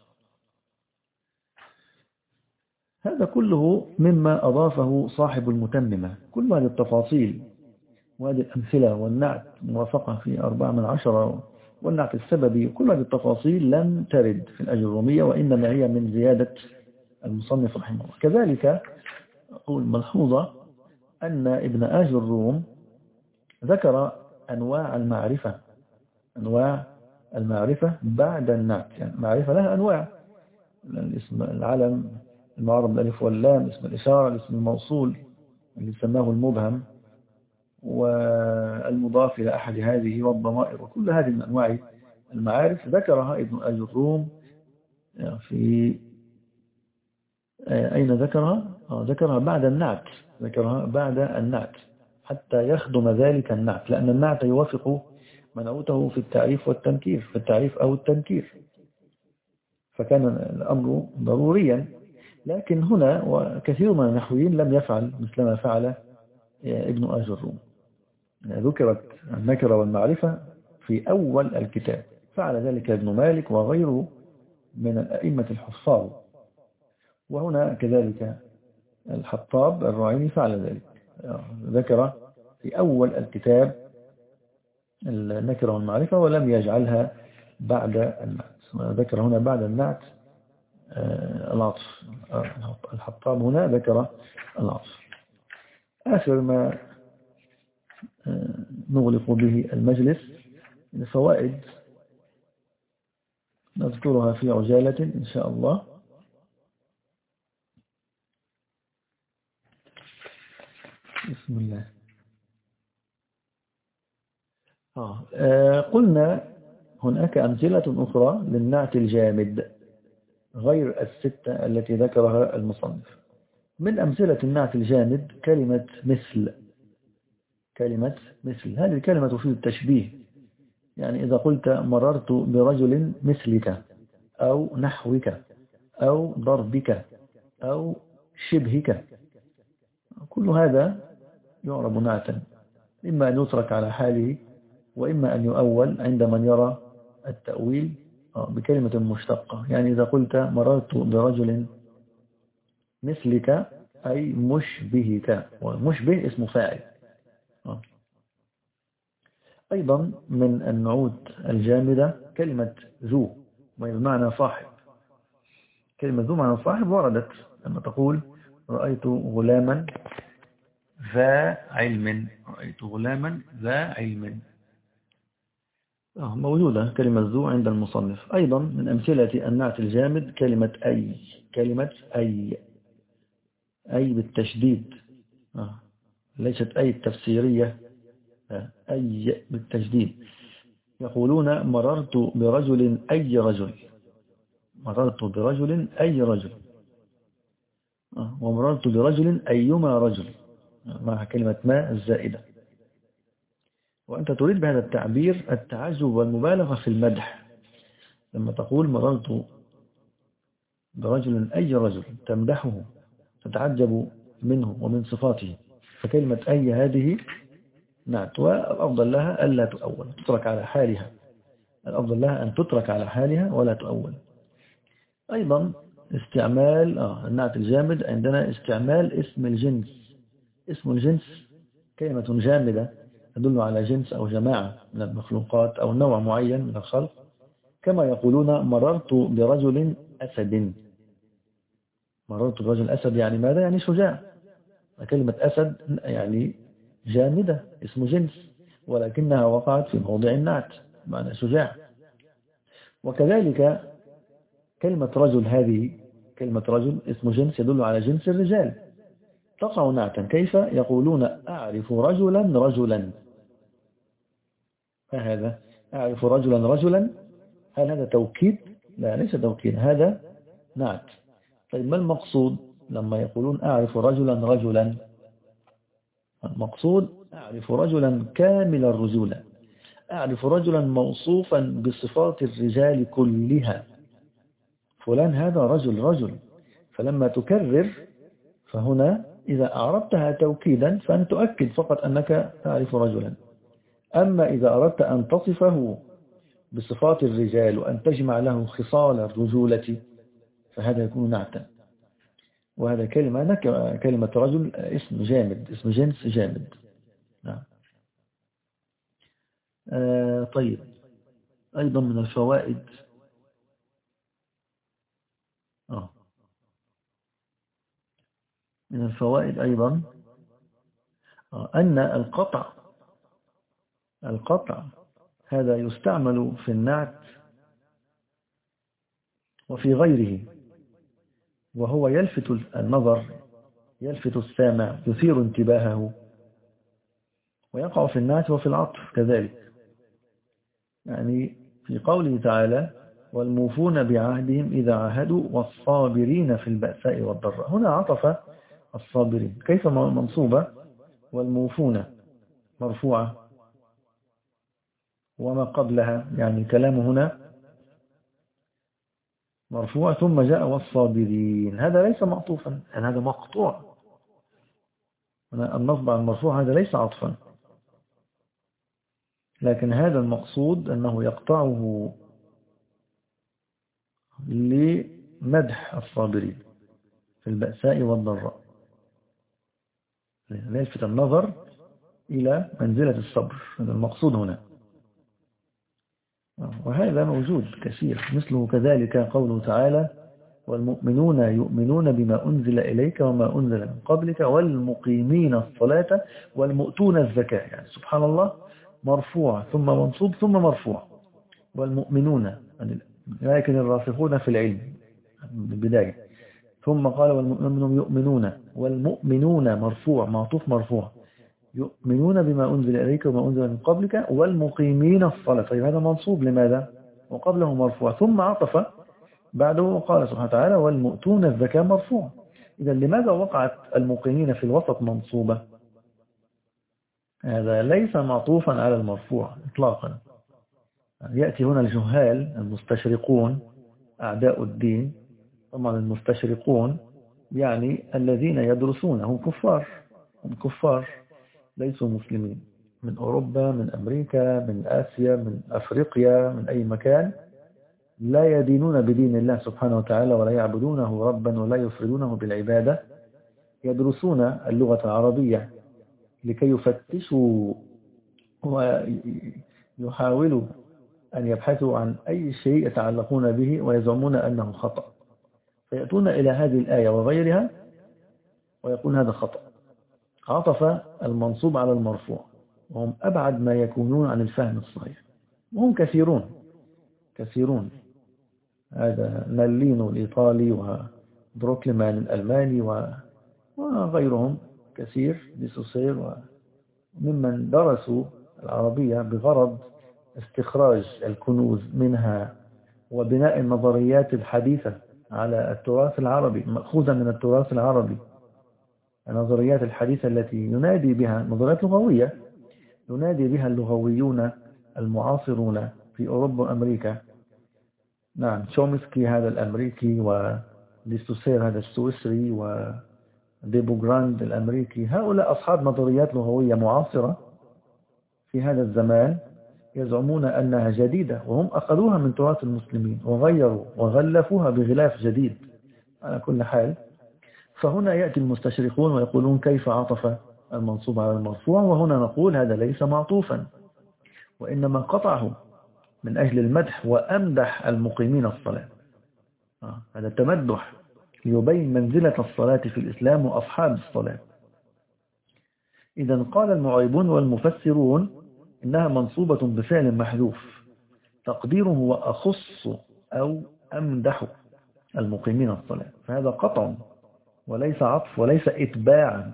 هذا كله مما أضافه صاحب المتممة، كل هذه التفاصيل وهذه الأمثلة والنعت موافقة في 4/10 والنعت السببي، كل هذه التفاصيل لم ترد في الأجرومية، وإنما هي من زيادة المصنف رحمه الله. كذلك أقول ملحوظة أن ابن آج الروم ذكر أنواع المعرفة، أنواع المعرفة بعد النعت. يعني معرفة لها أنواع، الاسم العلم، المعرب بالألف واللام، اسم الإشارة، الاسم الموصول اللي سماه المبهم، والمضاف إلى أحد هذه، والضمائر، وكل هذه من أنواع المعارف ذكرها ابن آج الروم في أين ذكرها؟ ذكرها بعد النعت، ذكرها بعد النعت حتى يخدم ذلك النعت، لأن النعت يوافق منعوته في التعريف والتنكير، في التعريف أو التنكير، فكان الأمر ضروريا. لكن هنا وكثير من النحويين لم يفعل مثل ما فعل ابن آج الروم، ذكرت النكرة والمعرفة في أول الكتاب، فعل ذلك ابن مالك وغيره من الأئمة الحفاظ، وهنا كذلك الحطاب الرعيني فعل ذلك، ذكر في أول الكتاب النكرة والمعرفة ولم يجعلها بعد النعت، ذكر هنا بعد النعت العطف. الحطاب هنا ذكر العطف. آخر ما نغلق به المجلس الفوائد نذكرها في عجالة إن شاء الله. بسم الله. قلنا هناك أمثلة أخرى للنعت الجامد، غير الستة التي ذكرها المصنف. من أمثلة النعت الجامد كلمة مثل. كلمة مثل هذه الكلمة تفيد التشبيه، يعني إذا قلت مررت برجل مثلك أو نحوك أو ضربك أو شبهك، كل هذا يعرب نعتا، إما أن يترك على حاله وإما أن يؤول عند من يرى التأويل بكلمة مشتقة. يعني إذا قلت مررت برجل مثلك أي مشبهك، ومشبه اسم فاعل. أيضا من النعوت الجامدة كلمة ذو، بمعنى صاحب. كلمة ذو معنى صاحب وردت لما تقول رأيت غلاما ذا علم. رأيت غلاما ذا علم، موجودة كلمة ذو عند المصنف. أيضا من أمثلة النعت الجامد كلمة أي. كلمة أي بالتشديد، ليست أي التفسيرية، أي بالتشديد. يقولون مررت برجل أي رجل. مررت برجل أي رجل، ومررت برجل أيما رجل مع كلمة ما الزائدة. وأنت تريد بهذا التعبير التعجب والمبالغة في المدح، لما تقول مررت برجل أي رجل تمدحه، تتعجب منه ومن صفاته. فكلمة أي هذه نعت، والأفضل لها ألا تؤول، تترك على حالها. الأفضل لها أن تترك على حالها ولا تؤول. أيضا استعمال النعت الجامد عندنا استعمال اسم الجنس. اسم الجنس كلمة جامدة تدل على جنس أو جماعة من المخلوقات أو نوع معين من الخلق، كما يقولون مررت برجل أسد. مررت برجل أسد يعني ماذا؟ يعني شجاع. كلمة أسد يعني جامدة، اسم جنس، ولكنها وقعت في موضع النعت معنى شجاع. وكذلك كلمة رجل، هذه كلمة رجل اسم جنس يدل على جنس الرجال، تقع نعتا. كيف؟ يقولون أعرف رجلا رجلا. هذا أعرف رجلا رجلا، هل هذا توكيد؟ لا، ليس توكيد، هذا نعت. طيب ما المقصود لما يقولون أعرف رجلا رجلا؟ المقصود أعرف رجلا كامل الرجولة، أعرف رجلا موصوفا بصفات الرجال كلها. فلان هذا رجل رجل. فلما تكرر فهنا إذا أعربتها توكيدا فأن تؤكد فقط أنك تعرف رجلا. أما إذا أردت أن تصفه بصفات الرجال وأن تجمع له خصال الرجولة فهذا يكون نعتا. وهذا كلمة رجل اسم جامد، اسم جنس جامد. نعم. طيب، أيضا من الفوائد من الفوائد أيضا أن القطع هذا يستعمل في النعت وفي غيره، وهو يلفت النظر، يلفت السامع، يثير انتباهه، ويقع في النعت وفي العطف كذلك. يعني في قوله تعالى والموفون بعهدهم إذا عاهدوا والصابرين في البأساء والضراء، هنا عطف الصابرين. كيف منصوبة؟ والموفون مرفوعة وما قبلها يعني كلام هنا مرفوع ثم جاء والصابرين، هذا ليس معطوفا، يعني هذا مقطوع. النصب عن المرفوع هذا ليس عطفا، لكن هذا المقصود أنه يقطعه لمدح الصابرين في البأساء والضراء، ليلفت النظر إلى منزلة الصبر، هذا المقصود هنا. وهذا موجود كثير، مثله كذلك قوله تعالى والمؤمنون يؤمنون بما أنزل إليك وما أنزل من قبلك والمقيمين الصلاة والمؤتون الزكاة. يعني سبحان الله، مرفوع ثم منصوب ثم مرفوع. والمؤمنون لكن الراسخون في العلم بالبداية، ثم قال والمؤمنون يؤمنون، والمؤمنون مرفوع معطوف مرفوع، يؤمنون بما أنزل إليك وما أنزل من قبلك والمقيمين الصلاة. طيب هذا منصوب لماذا؟ وقبله مرفوع ثم عطف بعده قال سبحانه وتعالى والمؤتون الزكاة مرفوع. إذا لماذا وقعت المقيمين في الوسط منصوبة؟ هذا ليس معطوفا على المرفوع إطلاقا. يأتي هنا الجهال المستشرقون أعداء الدين. طبعا المستشرقون يعني الذين يدرسون هم كفار ليسوا مسلمين، من أوروبا، من أمريكا، من آسيا، من أفريقيا، من أي مكان، لا يدينون بدين الله سبحانه وتعالى ولا يعبدونه ربا ولا يفردونه بالعبادة. يدرسون اللغة العربية لكي يفتشوا ويحاولوا أن يبحثوا عن أي شيء يتعلقون به ويزعمون أنه خطأ، فيأتون إلى هذه الآية وغيرها ويقول هذا خطأ. عطف المنصوب على المرفوع، وهم أبعد ما يكونون عن الفهم الصحيح، وهم كثيرون. هذا نالينو الإيطالي وبروكلمان الألماني وغيرهم كثير، ديسوسير، وممن درسوا العربية بغرض استخراج الكنوز منها وبناء النظريات الحديثة على التراث العربي، مأخوذة من التراث العربي. النظريات الحديثة التي ينادي بها نظريات لغوية ينادي بها اللغويون المعاصرون في أوروبا وأمريكا. نعم، شومسكي هذا الأمريكي، وديستوسير هذا السويسري، وديبوغراند الأمريكي، هؤلاء أصحاب نظريات لغوية معاصرة في هذا الزمان يزعمون أنها جديدة، وهم أخذوها من تراث المسلمين وغيروا وغلفوها بغلاف جديد. على كل حال، فهنا يأتي المستشرقون ويقولون كيف عطف المنصوب على المرفوع، وهنا نقول هذا ليس معطوفا، وإنما قطعه من أجل المدح وأمدح المقيمين الصلاة. هذا تمدح ليبين منزلة الصلاة في الإسلام وأصحاب الصلاة. إذن قال المعربون والمفسرون إنها منصوبة بفعل محذوف تقديره وأخص أو أمدح المقيمين الصلاة، فهذا قطع وليس عطف وليس إتباعا.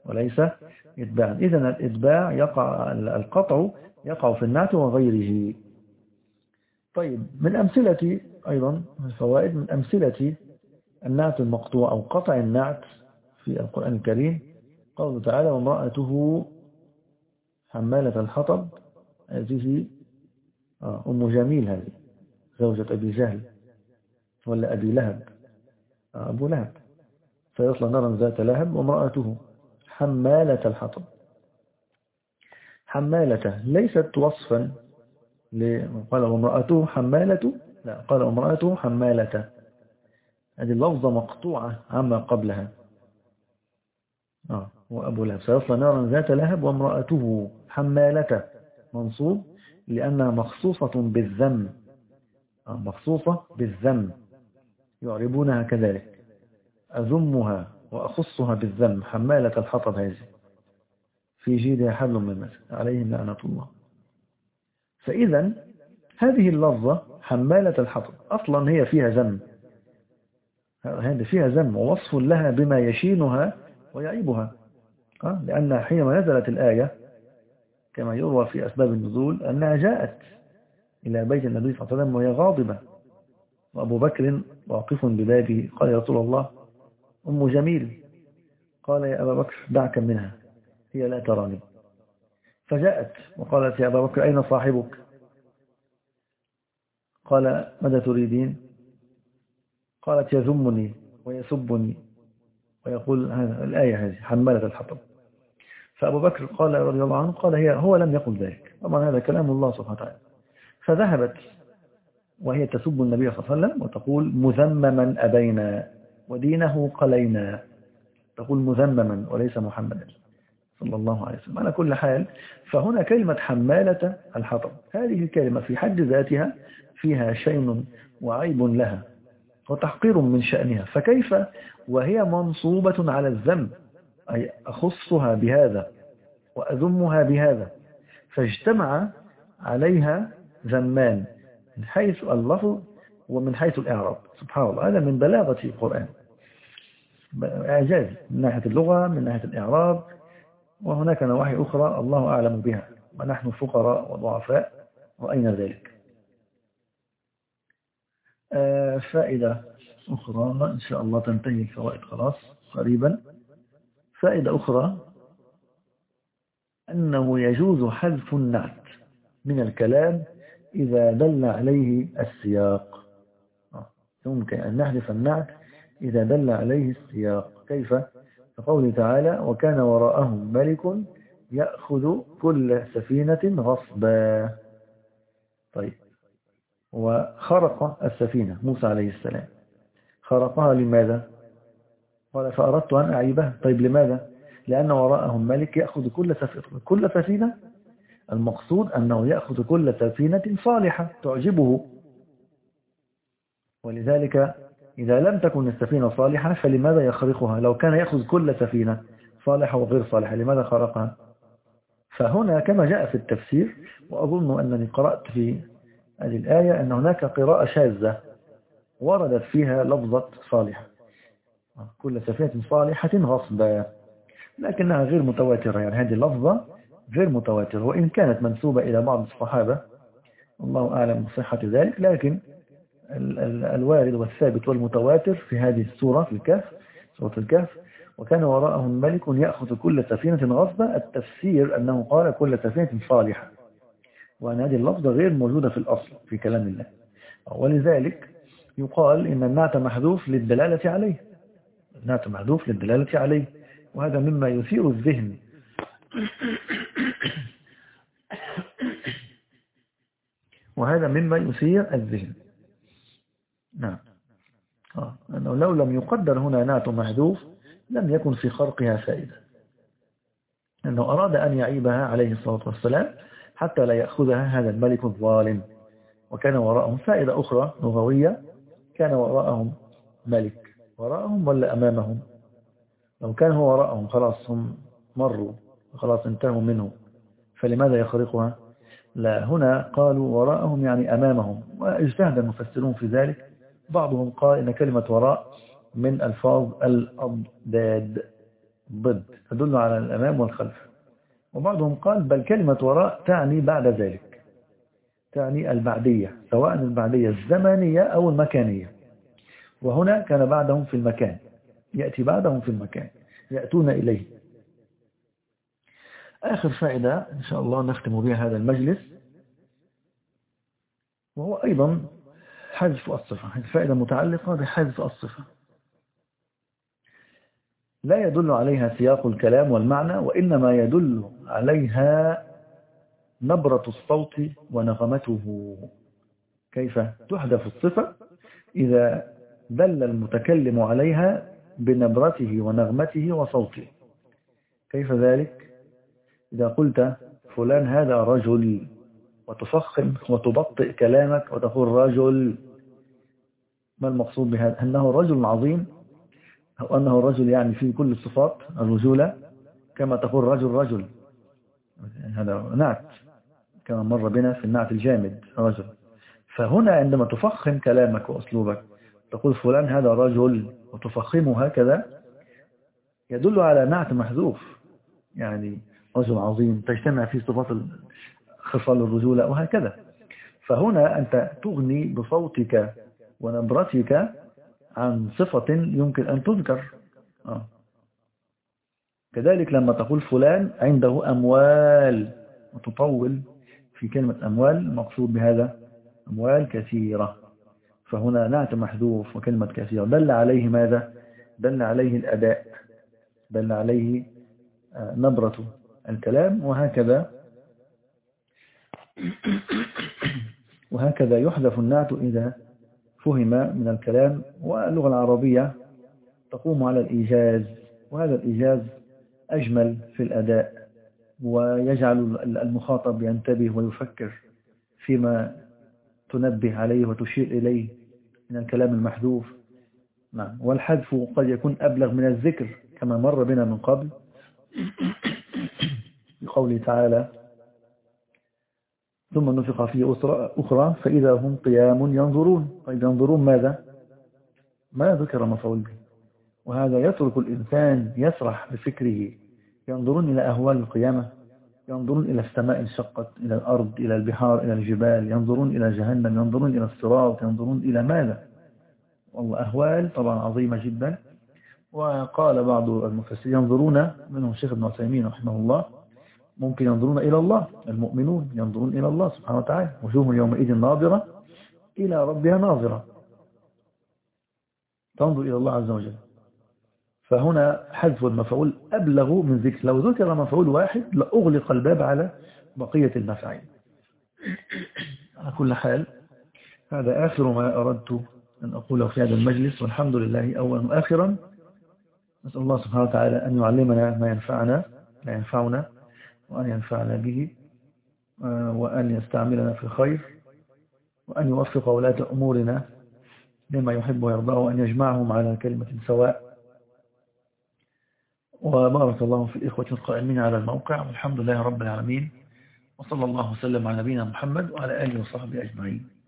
إذن الإتباع القطع يقع في النعت وغيره. طيب، من أمثلة أيضا الفوائد، من أمثلة النعت المقطوع أو قطع النعت في القرآن الكريم قوله تعالى وامرأته حمالة الحطب. هذه أم جميل، هذه زوجة أبي جهل ولا أبي لهب، أبو لهب، فيصلى نارا ذات لهب. وامرأته حمالة الحطب. حمالة ليست وصفا قال وامرأته حمالة، لا، قال وامرأته حمالة. هذه اللفظة مقطوعة عما قبلها. وأبو لهب سيصلى نارا ذات لهب. وامرأته حمالة منصوب لأنها مخصوصة بالذم، مخصوصة بالذم، يعربونها كذلك. أذمها وأخصها بالذم. حمالة الحطب هذه في جيدها حبل من مسد عليهم لعنة الله. فإذا هذه اللفظة حمالة الحطب أصلا هي فيها ذم، هذه فيها ذم ووصف لها بما يشينها ويعيبها. لأن حينما نزلت الآية كما يروى في أسباب النزول أنها جاءت إلى بيت النبي صلى الله عليه وسلم وهي غاضبة، وأبو بكر واقف ببابه. قال يا رسول الله أم جميل. قال يا أبا بكر دعك منها، هي لا تراني. فجاءت وقالت يا أبا بكر أين صاحبك؟ قال ماذا تريدين؟ قالت يذمني ويسبني ويقول هذا الآية هذه حمالة الحطب. فأبو بكر قال رضي الله عنه قال هو لم يقل ذلك، طبعا هذا كلام الله سبحانه وتعالى. فذهبت وهي تسب النبي صلى الله عليه وسلم وتقول مذمما أبينا ودينه قلينا، تقول مذمما وليس محمدا صلى الله عليه وسلم. على كل حال، فهنا كلمة حمالة الحطب هذه الكلمة في حد ذاتها فيها شين وعيب لها وتحقير من شأنها، فكيف وهي منصوبة على الذم، أي أخصها بهذا وأذمها بهذا، فاجتمع عليها ذمان من حيث اللفظ ومن حيث الإعراب. سبحان الله، هذا من بلاغة القرآن، إعجاز من ناحية اللغة، من ناحية الإعراب. وهناك نواحي أخرى الله أعلم بها، ونحن فقراء وضعفاء رأينا ذلك. فائدة أخرى إن شاء الله تنتهي الفوائد خلاص قريبا. فائدة أخرى أنه يجوز حذف النعت من الكلام إذا دل عليه السياق. يمكن أن نحذف النعت إذا دل عليه السياق. كيف؟ كقوله تعالى وكان وراءهم ملك يأخذ كل سفينة غصبا. طيب، وخرق السفينة موسى عليه السلام، خرقها لماذا؟ قال فأردت أن أعيبها. طيب لماذا؟ لأن وراءهم ملك يأخذ كل سفينة. المقصود أنه يأخذ كل سفينة صالحة تعجبه، ولذلك إذا لم تكن السفينة صالحة فلماذا يخرقها؟ لو كان يأخذ كل سفينة صالحة وغير صالحة لماذا خرقها؟ فهنا كما جاء في التفسير، وأظن أنني قرأت في هذه الآية أن هناك قراءة شاذة وردت فيها لفظة صالحة، كل سفينة صالحة غصبا، لكنها غير متواترة. يعني هذه اللفظة غير متواترة، وإن كانت منسوبة إلى بعض الصحابة الله أعلم بصحة ذلك، لكن الوارد والثابت والمتواتر في هذه السورة في الكهف، سورة الكهف وكان وراءهم ملك يأخذ كل سفينة غصبا، التفسير أنه قال كل سفينة صالحة، وأن هذه اللفظة غير موجودة في الأصل في كلام الله، ولذلك يقال إن النعت محذوف للدلالة عليه، النعت محذوف للدلالة عليه، وهذا مما يثير الذهن وهذا مما يثير الذهن. نعم، أنه لو لم يقدر هنا نعت محذوف لم يكن في خرقها فائدة، أنه أراد أن يعيبها عليه الصلاة والسلام حتى لا يأخذها هذا الملك الظالم. وكان وراءهم فائدة أخرى لغوية، كان وراءهم ملك، وراءهم ولا أمامهم؟ لو كان هو وراءهم خلاص هم مروا خلاص انتهوا منه، فلماذا يخرقها؟ لا، هنا قالوا وراءهم يعني أمامهم، واجتهد المفسرون في ذلك. بعضهم قال إن كلمة وراء من ألفاظ الأضداد، ضد تدل على الأمام والخلف، وبعضهم قال بل كلمة وراء تعني بعد ذلك، تعني البعدية، سواء البعدية الزمنية أو المكانية، وهنا كان بعدهم في المكان، يأتي بعدهم في المكان، يأتون إليه. آخر فائدة إن شاء الله نختم بها هذا المجلس، وهو أيضا حذف الصفة، هذه فائدة متعلقة بحذف الصفة، لا يدل عليها سياق الكلام والمعنى، وإنما يدل عليها نبرة الصوت ونغمته. كيف تحذف الصفة؟ إذا دل المتكلم عليها بنبرته ونغمته وصوته. كيف ذلك؟ إذا قلت فلان هذا رجل وتفخم وتبطئ كلامك وتقول رجل، ما المقصود بهذا؟ أنه رجل عظيم، أو أنه رجل يعني فيه كل الصفات الرجولة، كما تقول رجل، هذا نعت كما مر بنا في النعت الجامد رجل. فهنا عندما تفخم كلامك وأسلوبك تقول فلان هذا رجل وتفخمه هكذا، يدل على نعت محذوف، يعني رجل عظيم تجتمع فيه صفات خصال الرجولة وهكذا. فهنا أنت تغني بصوتك ونبرتك عن صفة يمكن أن تذكر. كذلك لما تقول فلان عنده أموال وتطول في كلمة أموال، المقصود بهذا أموال كثيرة، فهنا نعت محذوف وكلمة كثيرة دل عليه ماذا؟ دل عليه الأداء، دل عليه نبرة الكلام، وهكذا يحذف النعت إذا فهم من الكلام. واللغة العربية تقوم على الإيجاز، وهذا الإيجاز أجمل في الأداء، ويجعل المخاطب ينتبه ويفكر فيما تنبه عليه وتشير إليه من الكلام المحذوف. نعم، والحذف قد يكون أبلغ من الذكر كما مر بنا من قبل بقوله تعالى ثم نفخ فيه أخرى فإذا هم قيام ينظرون. طيب ينظرون ماذا؟ ما ذكر مفعول به، وهذا يترك الإنسان يسرح بفكره، ينظرون إلى أهوال القيامة، ينظرون إلى السماء انشقت، إلى الأرض، إلى البحار، إلى الجبال، ينظرون إلى جهنم، ينظرون إلى الصراط، ينظرون إلى ماذا؟ والله أهوال طبعا عظيمة جدا. وقال بعض المفسرين ينظرون، منهم الشيخ ابن عثيمين رحمه الله، ممكن ينظرون إلى الله، المؤمنون ينظرون إلى الله سبحانه وتعالى، وجوه يومئذ ناظرة إلى ربها ناظرة، تنظر إلى الله عز وجل. فهنا حذف المفعول أبلغ من ذكر، لو ذكر مفعول واحد لأغلق الباب على بقية المفاعيل. على كل حال هذا آخر ما أردت أن أقوله في هذا المجلس، والحمد لله أولا وآخرا. نسأل الله سبحانه وتعالى أن يعلمنا ما ينفعنا وأن ينفعنا به، وأن يستعملنا في الخير، وأن يوفق ولاة أمورنا لما يحب ويرضاه، وأن يجمعهم على كلمة سواء. وبارك الله في الإخوة القائمين على الموقع، والحمد لله رب العالمين، وصلى الله وسلم على نبينا محمد وعلى آله وصحبه أجمعين.